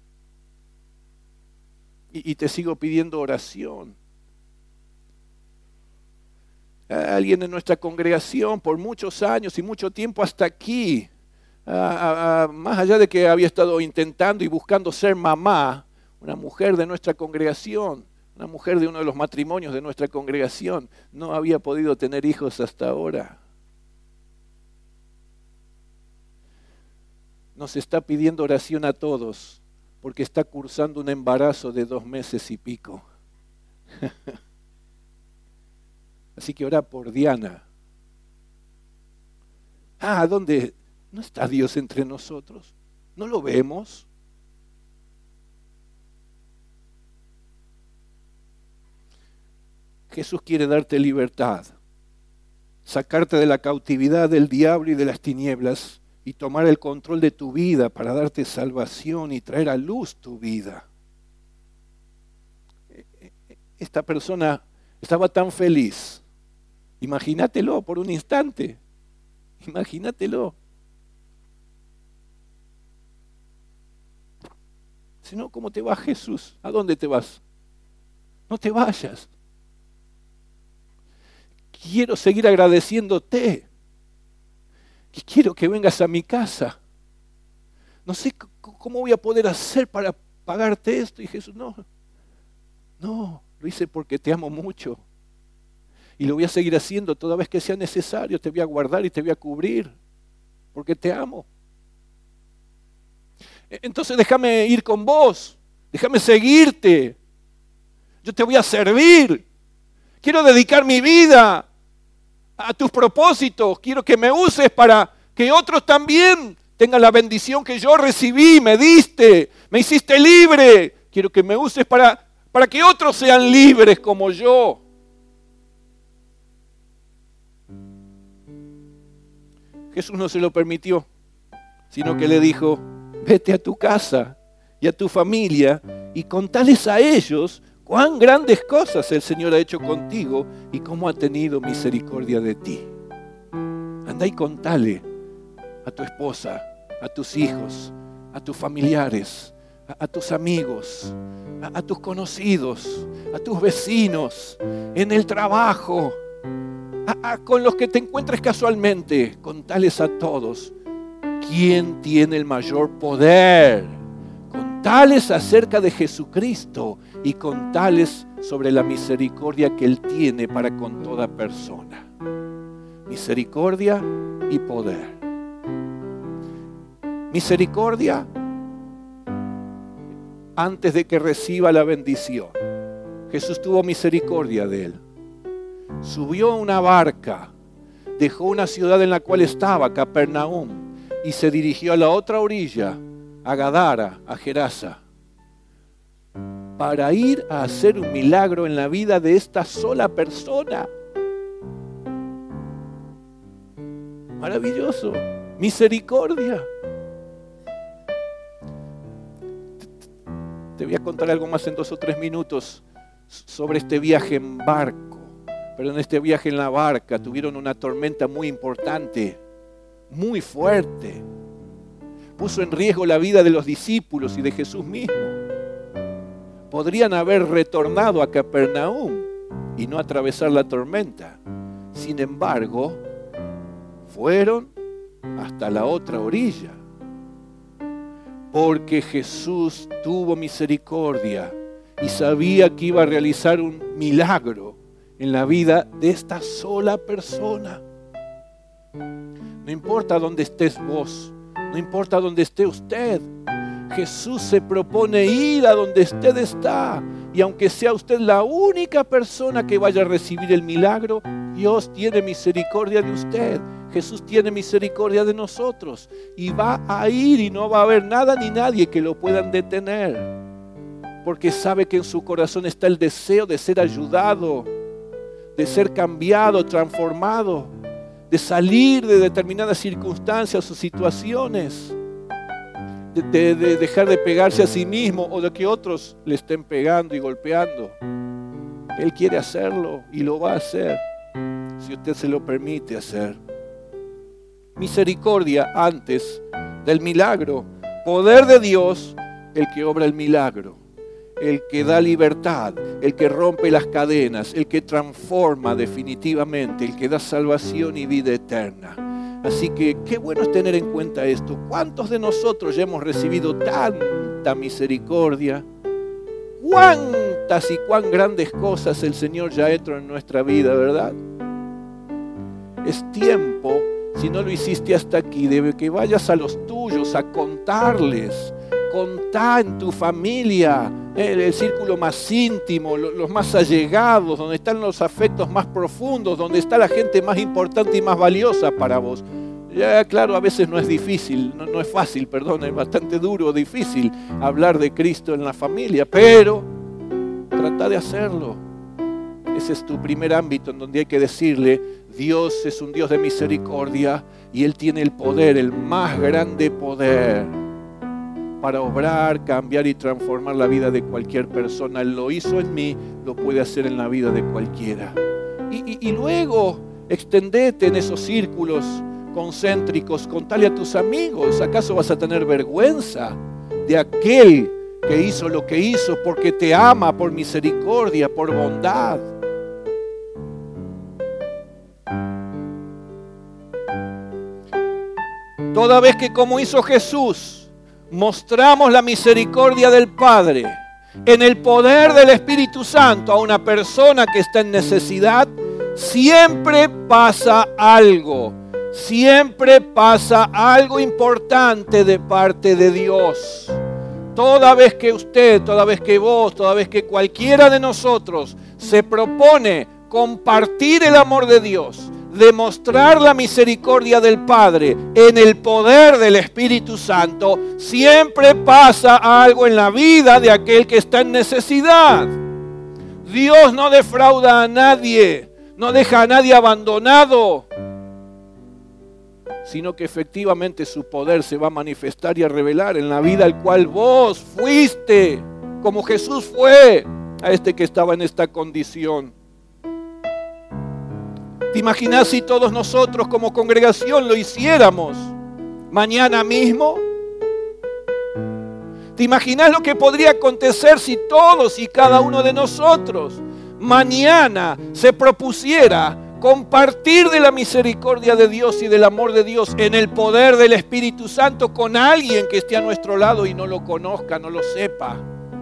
Y te sigo pidiendo oración. Alguien en nuestra congregación por muchos años y mucho tiempo hasta aquí, más allá de que había estado intentando y buscando ser mamá, una mujer de nuestra congregación, una mujer de uno de los matrimonios de nuestra congregación, no había podido tener hijos hasta ahora. nos está pidiendo oración a todos porque está cursando un embarazo de 2 meses y pico. Así que ora por Diana. ¿Dónde? ¿No está Dios entre nosotros? ¿No lo vemos? Jesús quiere darte libertad, sacarte de la cautividad del diablo y de las tinieblas y tomar el control de tu vida para darte salvación y traer a luz tu vida. Esta persona estaba tan feliz. Imagínatelo por un instante. Imagínatelo. Si no, ¿cómo te va Jesús? ¿A dónde te vas? No te vayas. Quiero seguir agradeciéndote. Quiero que vengas a mi casa. No sé cómo voy a poder hacer para pagarte esto. Y Jesús, no, lo hice porque te amo mucho. Y lo voy a seguir haciendo toda vez que sea necesario. Te voy a guardar y te voy a cubrir, porque te amo. Entonces déjame ir con vos. Déjame seguirte. Yo te voy a servir. Quiero dedicar mi vida a tus propósitos. Quiero que me uses para que otros también tengan la bendición que yo recibí, me diste, me hiciste libre. Quiero que me uses para que otros sean libres como yo. Jesús no se lo permitió, sino que le dijo, vete a tu casa y a tu familia y contales a ellos cuán grandes cosas el Señor ha hecho contigo y cómo ha tenido misericordia de ti. Anda y contale a tu esposa, a tus hijos, a tus familiares, a tus amigos, a tus conocidos, a tus vecinos, en el trabajo, con los que te encuentres casualmente. Contales a todos quién tiene el mayor poder. Contales acerca de Jesucristo y contales sobre la misericordia que Él tiene para con toda persona. Misericordia y poder. Misericordia antes de que reciba la bendición. Jesús tuvo misericordia de él. Subió a una barca, dejó una ciudad en la cual estaba, Capernaum, y se dirigió a la otra orilla, a Gadara, a Gerasa, para ir a hacer un milagro en la vida de esta sola persona. Maravilloso, misericordia. Te voy a contar algo más en 2 o 3 minutos sobre este viaje en barco. Pero en este viaje en la barca tuvieron una tormenta muy importante, muy fuerte. Puso en riesgo la vida de los discípulos y de Jesús mismo. Podrían haber retornado a Capernaum y no atravesar la tormenta. Sin embargo, fueron hasta la otra orilla. Porque Jesús tuvo misericordia y sabía que iba a realizar un milagro en la vida de esta sola persona. No importa dónde estés vos, no importa dónde esté usted, Jesús se propone ir a donde usted está. Y aunque sea usted la única persona que vaya a recibir el milagro, Dios tiene misericordia de usted. Jesús tiene misericordia de nosotros. Y va a ir y no va a haber nada ni nadie que lo puedan detener. Porque sabe que en su corazón está el deseo de ser ayudado, de ser cambiado, transformado, de salir de determinadas circunstancias o situaciones, de dejar de pegarse a sí mismo o de que otros le estén pegando y golpeando. Él quiere hacerlo y lo va a hacer si usted se lo permite hacer. Misericordia antes del milagro, poder de Dios, el que obra el milagro, el que da libertad, el que rompe las cadenas, el que transforma definitivamente, el que da salvación y vida eterna. Así que qué bueno es tener en cuenta esto. ¿Cuántos de nosotros ya hemos recibido tanta misericordia? ¿Cuántas y cuán grandes cosas el Señor ya ha hecho en nuestra vida, verdad? Es tiempo Si no lo hiciste hasta aquí, debe que vayas a los tuyos a contarles. Contá en tu familia, el círculo más íntimo, los más allegados, donde están los afectos más profundos, donde está la gente más importante y más valiosa para vos. Ya, claro, a veces no es difícil, no es fácil, perdón, es bastante duro, difícil hablar de Cristo en la familia, pero trata de hacerlo. Ese es tu primer ámbito en donde hay que decirle: Dios es un Dios de misericordia y Él tiene el poder, el más grande poder para obrar, cambiar y transformar la vida de cualquier persona. Él lo hizo en mí, lo puede hacer en la vida de cualquiera. Y luego extendete en esos círculos concéntricos, contale a tus amigos. ¿Acaso vas a tener vergüenza de aquel que hizo lo que hizo porque te ama por misericordia, por bondad? Toda vez que, como hizo Jesús, mostramos la misericordia del Padre en el poder del Espíritu Santo a una persona que está en necesidad, siempre pasa algo. Siempre pasa algo importante de parte de Dios. Toda vez que usted, toda vez que vos, toda vez que cualquiera de nosotros se propone compartir el amor de Dios, demostrar la misericordia del Padre en el poder del Espíritu Santo, siempre pasa algo en la vida de aquel que está en necesidad. Dios no defrauda a nadie, no deja a nadie abandonado, sino que efectivamente su poder se va a manifestar y a revelar en la vida al cual vos fuiste, como Jesús fue a este que estaba en esta condición. ¿Te imaginas si todos nosotros como congregación lo hiciéramos mañana mismo? ¿Te imaginas lo que podría acontecer si todos y cada uno de nosotros mañana se propusiera compartir de la misericordia de Dios y del amor de Dios en el poder del Espíritu Santo con alguien que esté a nuestro lado y no lo conozca, no lo sepa?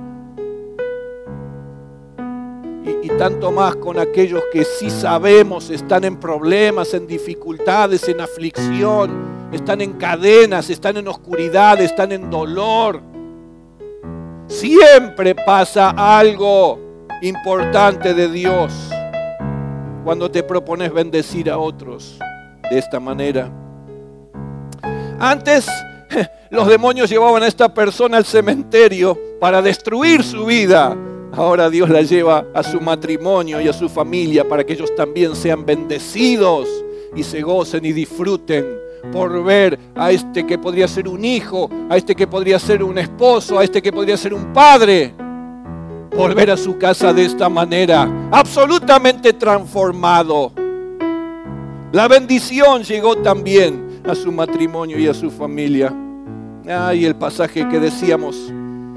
Y tanto más con aquellos que sí sabemos están en problemas, en dificultades, en aflicción, están en cadenas, están en oscuridad, están en dolor. Siempre pasa algo importante de Dios cuando te propones bendecir a otros de esta manera. Antes, los demonios llevaban a esta persona al cementerio para destruir su vida. Ahora Dios la lleva a su matrimonio y a su familia para que ellos también sean bendecidos y se gocen y disfruten por ver a este que podría ser un hijo, a este que podría ser un esposo, a este que podría ser un padre, volver a su casa de esta manera, absolutamente transformado. La bendición llegó también a su matrimonio y a su familia. Y el pasaje que decíamos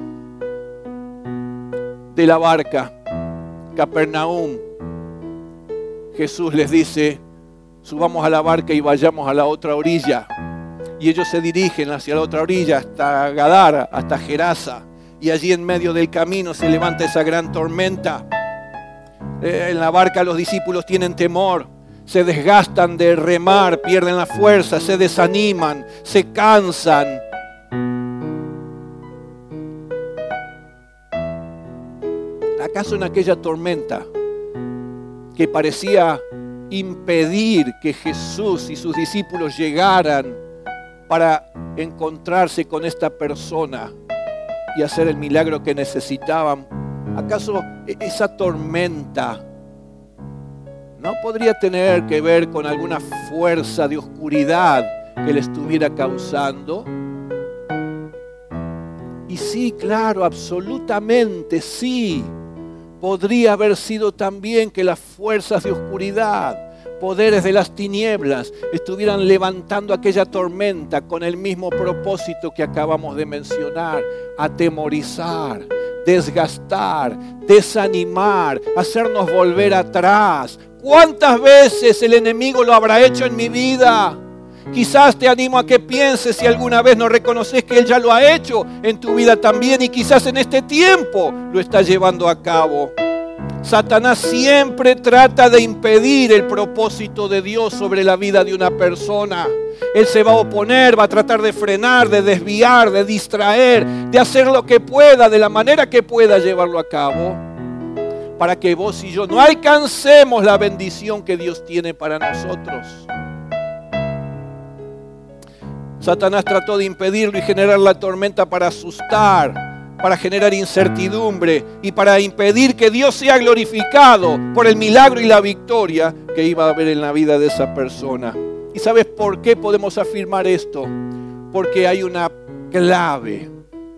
de la barca, Capernaum, Jesús les dice: subamos a la barca y vayamos a la otra orilla. Y ellos se dirigen hacia la otra orilla, hasta Gadara, hasta Gerasa. Y allí en medio del camino se levanta esa gran tormenta. En la barca los discípulos tienen temor, se desgastan de remar, pierden la fuerza, se desaniman, se cansan. ¿Acaso en aquella tormenta que parecía impedir que Jesús y sus discípulos llegaran para encontrarse con esta persona y hacer el milagro que necesitaban, acaso esa tormenta no podría tener que ver con alguna fuerza de oscuridad que le estuviera causando? Y sí, claro, absolutamente sí. Podría haber sido también que las fuerzas de oscuridad, poderes de las tinieblas, estuvieran levantando aquella tormenta con el mismo propósito que acabamos de mencionar: atemorizar, desgastar, desanimar, hacernos volver atrás. ¿Cuántas veces el enemigo lo habrá hecho en mi vida? Quizás te animo a que pienses si alguna vez no reconoces que Él ya lo ha hecho en tu vida también, y quizás en este tiempo lo está llevando a cabo. Satanás siempre trata de impedir el propósito de Dios sobre la vida de una persona. Él se va a oponer, va a tratar de frenar, de desviar, de distraer, de hacer lo que pueda, de la manera que pueda llevarlo a cabo, para que vos y yo no alcancemos la bendición que Dios tiene para nosotros. Satanás trató de impedirlo y generar la tormenta para asustar, para generar incertidumbre y para impedir que Dios sea glorificado por el milagro y la victoria que iba a haber en la vida de esa persona. ¿Y sabes por qué podemos afirmar esto? Porque hay una clave.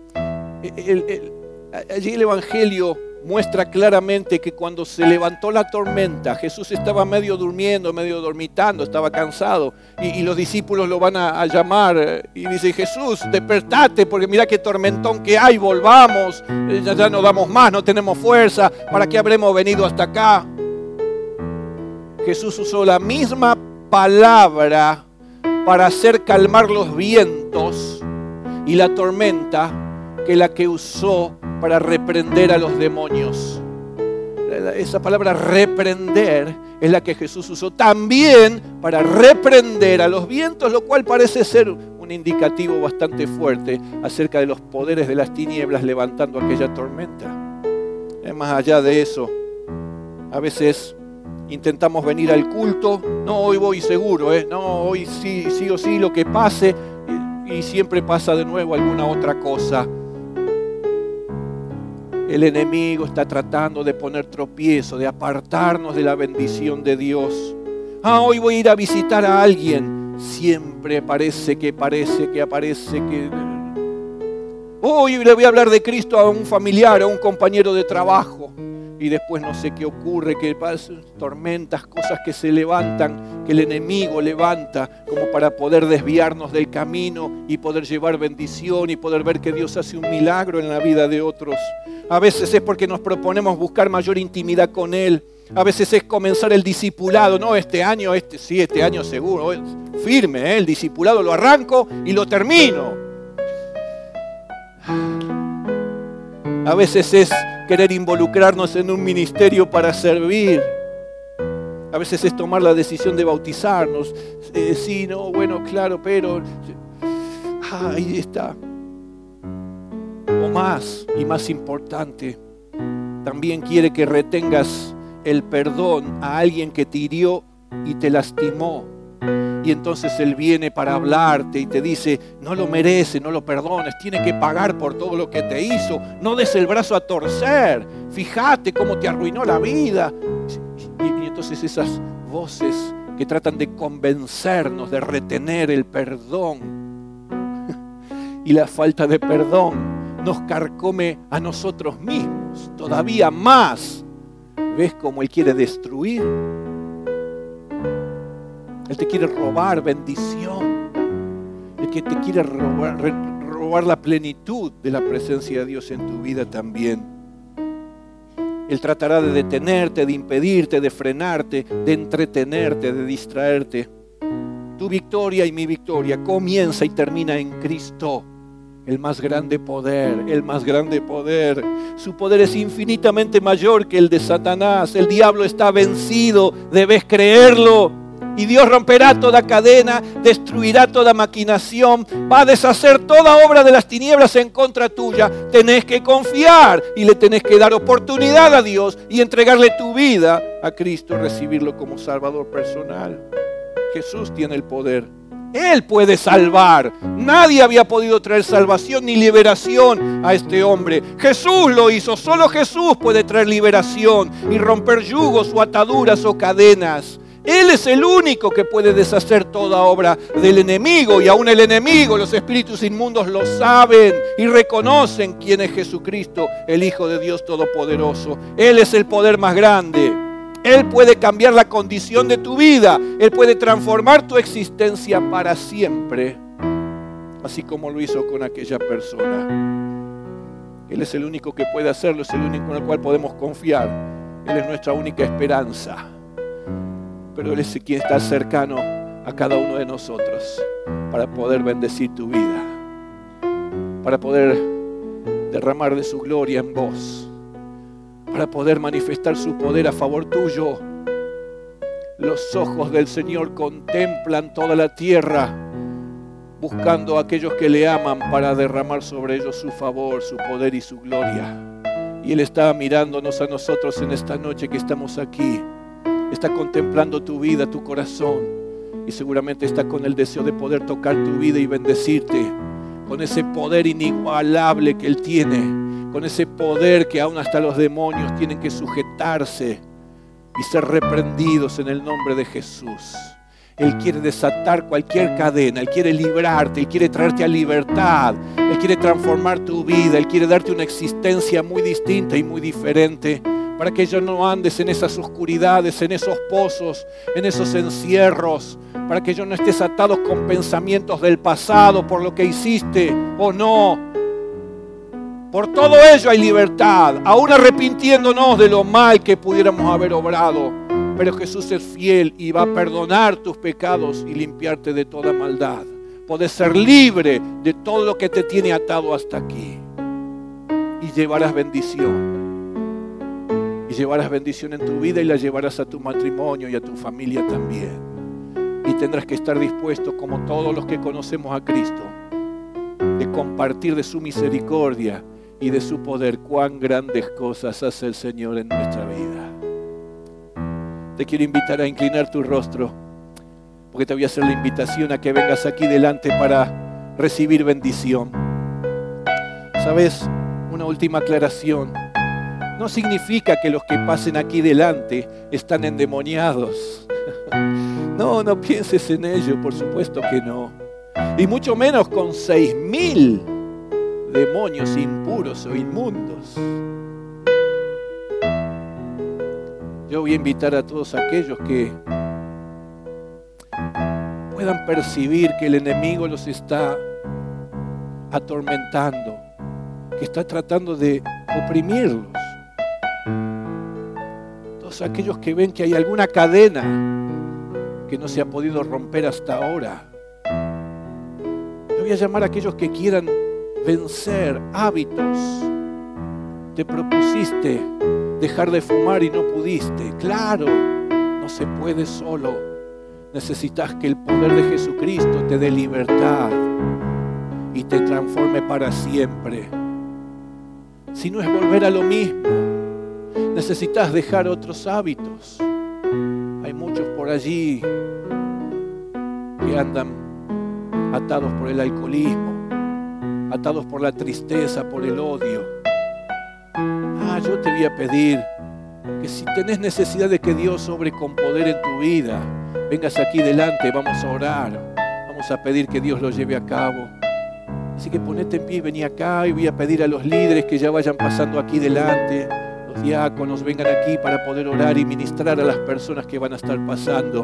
Allí el Evangelio muestra claramente que cuando se levantó la tormenta, Jesús estaba medio durmiendo, medio dormitando, estaba cansado. Y los discípulos lo van a llamar y dice: Jesús, despertate, porque mira qué tormentón que hay, volvamos, ya no damos más, no tenemos fuerza, ¿para qué habremos venido hasta acá? Jesús usó la misma palabra para hacer calmar los vientos y la tormenta que la que usó para reprender a los demonios. Esa palabra reprender es la que Jesús usó también para reprender a los vientos, lo cual parece ser un indicativo bastante fuerte acerca de los poderes de las tinieblas levantando aquella tormenta. Más allá de eso, a veces intentamos venir al culto, no, hoy voy seguro, no, hoy sí o sí lo que pase, y siempre pasa de nuevo alguna otra cosa. El enemigo está tratando de poner tropiezo, de apartarnos de la bendición de Dios. Hoy voy a ir a visitar a alguien. Siempre aparece que hoy le voy a hablar de Cristo a un familiar, a un compañero de trabajo. Y después no sé qué ocurre, que pasan tormentas, cosas que se levantan, que el enemigo levanta como para poder desviarnos del camino y poder llevar bendición y poder ver que Dios hace un milagro en la vida de otros. A veces es porque nos proponemos buscar mayor intimidad con Él. A veces es comenzar el discipulado. No, este año seguro, firme, el discipulado lo arranco y lo termino. A veces es querer involucrarnos en un ministerio para servir. A veces es tomar la decisión de bautizarnos. Pero ahí está. O más, y más importante, también quiere que retengas el perdón a alguien que te hirió y te lastimó. Y entonces Él viene para hablarte y te dice: no lo merece, no lo perdones, tiene que pagar por todo lo que te hizo, no des el brazo a torcer, fíjate cómo te arruinó la vida. Y entonces esas voces que tratan de convencernos de retener el perdón y la falta de perdón nos carcome a nosotros mismos todavía más. ¿Ves cómo Él quiere destruir? Él te quiere robar bendición. Él que te quiere robar la plenitud de la presencia de Dios en tu vida también. Él tratará de detenerte, de impedirte, de frenarte, de entretenerte, de distraerte. Tu victoria y mi victoria comienza y termina en Cristo. El más grande poder, el más grande poder. Su poder es infinitamente mayor que el de Satanás. El diablo está vencido, debes creerlo. Y Dios romperá toda cadena, destruirá toda maquinación, va a deshacer toda obra de las tinieblas en contra tuya. Tenés que confiar y le tenés que dar oportunidad a Dios y entregarle tu vida a Cristo, recibirlo como Salvador personal. Jesús tiene el poder. Él puede salvar. Nadie había podido traer salvación ni liberación a este hombre. Jesús lo hizo. Solo Jesús puede traer liberación y romper yugos o ataduras o cadenas. Él es el único que puede deshacer toda obra del enemigo, y aún el enemigo, los espíritus inmundos lo saben y reconocen quién es Jesucristo, el Hijo de Dios Todopoderoso. Él es el poder más grande. Él puede cambiar la condición de tu vida. Él puede transformar tu existencia para siempre, así como lo hizo con aquella persona. Él es el único que puede hacerlo, es el único en el cual podemos confiar. Él es nuestra única esperanza. Pero Él es quien está cercano a cada uno de nosotros para poder bendecir tu vida, para poder derramar de su gloria en vos, para poder manifestar su poder a favor tuyo. Los ojos del Señor contemplan toda la tierra, buscando a aquellos que le aman para derramar sobre ellos su favor, su poder y su gloria. Y Él está mirándonos a nosotros en esta noche que estamos aquí. Está contemplando tu vida, tu corazón. Y seguramente está con el deseo de poder tocar tu vida y bendecirte. Con ese poder inigualable que Él tiene. Con ese poder que aún hasta los demonios tienen que sujetarse y ser reprendidos en el nombre de Jesús. Él quiere desatar cualquier cadena, Él quiere librarte, Él quiere traerte a libertad, Él quiere transformar tu vida, Él quiere darte una existencia muy distinta y muy diferente, para que ya no andes en esas oscuridades, en esos pozos, en esos encierros, para que ya no estés atado con pensamientos del pasado por lo que hiciste o no. Por todo ello hay libertad, aún arrepintiéndonos de lo mal que pudiéramos haber obrado. Pero Jesús es fiel y va a perdonar tus pecados y limpiarte de toda maldad. Podés ser libre de todo lo que te tiene atado hasta aquí. Y llevarás bendición. Y llevarás bendición en tu vida y la llevarás a tu matrimonio y a tu familia también. Y tendrás que estar dispuesto, como todos los que conocemos a Cristo, de compartir de su misericordia y de su poder. Cuán grandes cosas hace el Señor en nuestra vida. Te quiero invitar a inclinar tu rostro, porque te voy a hacer la invitación a que vengas aquí delante para recibir bendición. ¿Sabes? Una última aclaración. No significa que los que pasen aquí delante están endemoniados. No pienses en ello, por supuesto que no. Y mucho menos con 6.000 demonios impuros o inmundos. Yo voy a invitar a todos aquellos que puedan percibir que el enemigo los está atormentando, que está tratando de oprimirlos. Todos aquellos que ven que hay alguna cadena que no se ha podido romper hasta ahora. Yo voy a llamar a aquellos que quieran vencer hábitos. Te propusiste dejar de fumar y no pudiste. Claro, no se puede solo. Necesitas que el poder de Jesucristo te dé libertad y te transforme para siempre. Si no es volver a lo mismo, necesitas dejar otros hábitos. Hay muchos por allí que andan atados por el alcoholismo, atados por la tristeza, por el odio. Yo te voy a pedir que si tenés necesidad de que Dios obre con poder en tu vida, vengas aquí delante, vamos a orar, vamos a pedir que Dios lo lleve a cabo. Así que ponete en pie y vení acá, y voy a pedir a los líderes que ya vayan pasando aquí delante, los diáconos vengan aquí para poder orar y ministrar a las personas que van a estar pasando.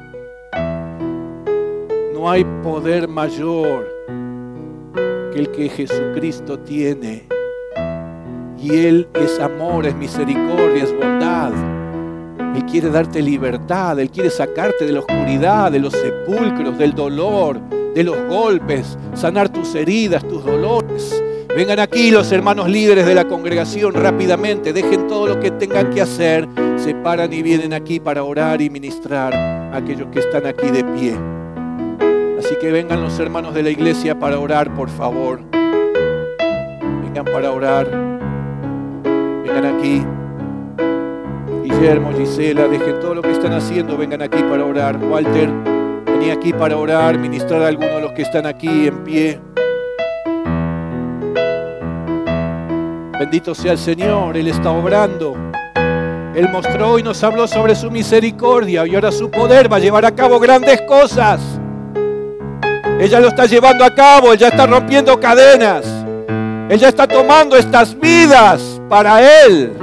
No hay poder mayor que el que Jesucristo tiene. Y Él es amor, es misericordia, es bondad. Él quiere darte libertad, Él quiere sacarte de la oscuridad, de los sepulcros, del dolor, de los golpes, sanar tus heridas, tus dolores. Vengan aquí los hermanos líderes de la congregación rápidamente, dejen todo lo que tengan que hacer, se paran y vienen aquí para orar y ministrar a aquellos que están aquí de pie. Así que vengan los hermanos de la iglesia para orar, por favor. Vengan para orar. Vengan aquí. Guillermo, Gisela, dejen todo lo que están haciendo, vengan aquí para orar. Walter, vení aquí para orar, ministrar a algunos de los que están aquí en pie. Bendito sea el Señor, Él está obrando. Él mostró y nos habló sobre su misericordia y ahora su poder va a llevar a cabo grandes cosas. Ella lo está llevando a cabo, Él ya está rompiendo cadenas. Él ya está tomando estas vidas para Él.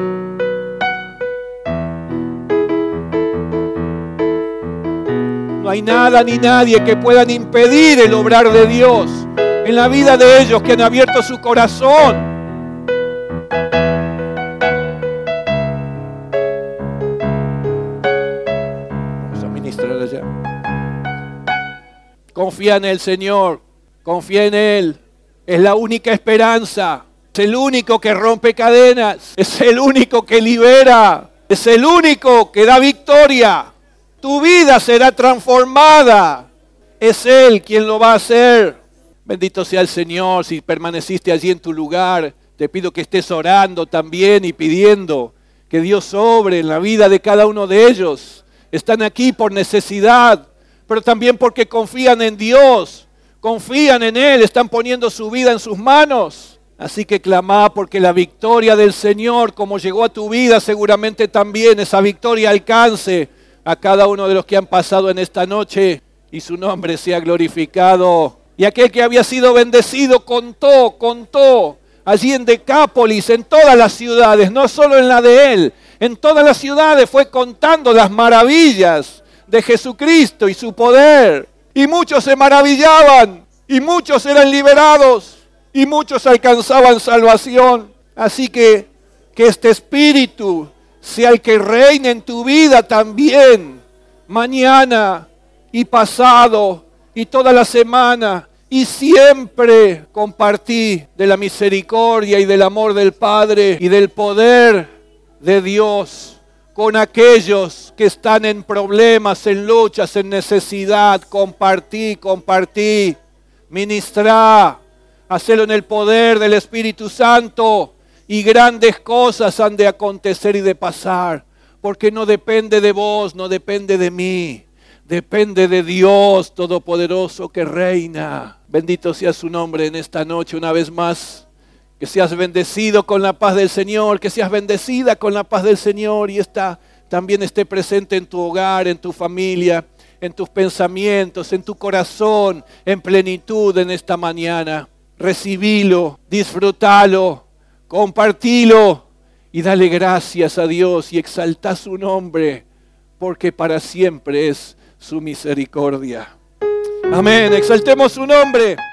No hay nada ni nadie que puedan impedir el obrar de Dios en la vida de ellos que han abierto su corazón. Vamos a ministrar allá. Confía en el Señor, confía en Él. Es la única esperanza. el único que rompe cadenas, es el único que libera, es el único que da victoria. Tu vida será transformada, es Él quien lo va a hacer. Bendito sea el Señor. Si permaneciste allí en tu lugar, te pido que estés orando también y pidiendo que Dios obre en la vida de cada uno de ellos. Están aquí por necesidad, pero también porque confían en Dios, confían en Él, están poniendo su vida en sus manos. Así que clamá porque la victoria del Señor, como llegó a tu vida, seguramente también esa victoria alcance a cada uno de los que han pasado en esta noche y su nombre sea glorificado. Y aquel que había sido bendecido contó allí en Decápolis, en todas las ciudades, no solo en la de él, en todas las ciudades fue contando las maravillas de Jesucristo y su poder. Y muchos se maravillaban, y muchos eran liberados, y muchos alcanzaban salvación. Así que este Espíritu sea el que reine en tu vida también, mañana y pasado y toda la semana. Y siempre compartí de la misericordia y del amor del Padre y del poder de Dios con aquellos que están en problemas, en luchas, en necesidad. Compartí, ministrá, hacelo en el poder del Espíritu Santo y grandes cosas han de acontecer y de pasar, porque no depende de vos, no depende de mí. Depende de Dios Todopoderoso que reina. Bendito sea su nombre en esta noche una vez más. Que seas bendecido con la paz del Señor, que seas bendecida con la paz del Señor y también esté presente en tu hogar, en tu familia, en tus pensamientos, en tu corazón, en plenitud en esta mañana. Recibilo, disfrútalo, compartilo y dale gracias a Dios y exalta su nombre, porque para siempre es su misericordia. Amén. Exaltemos su nombre.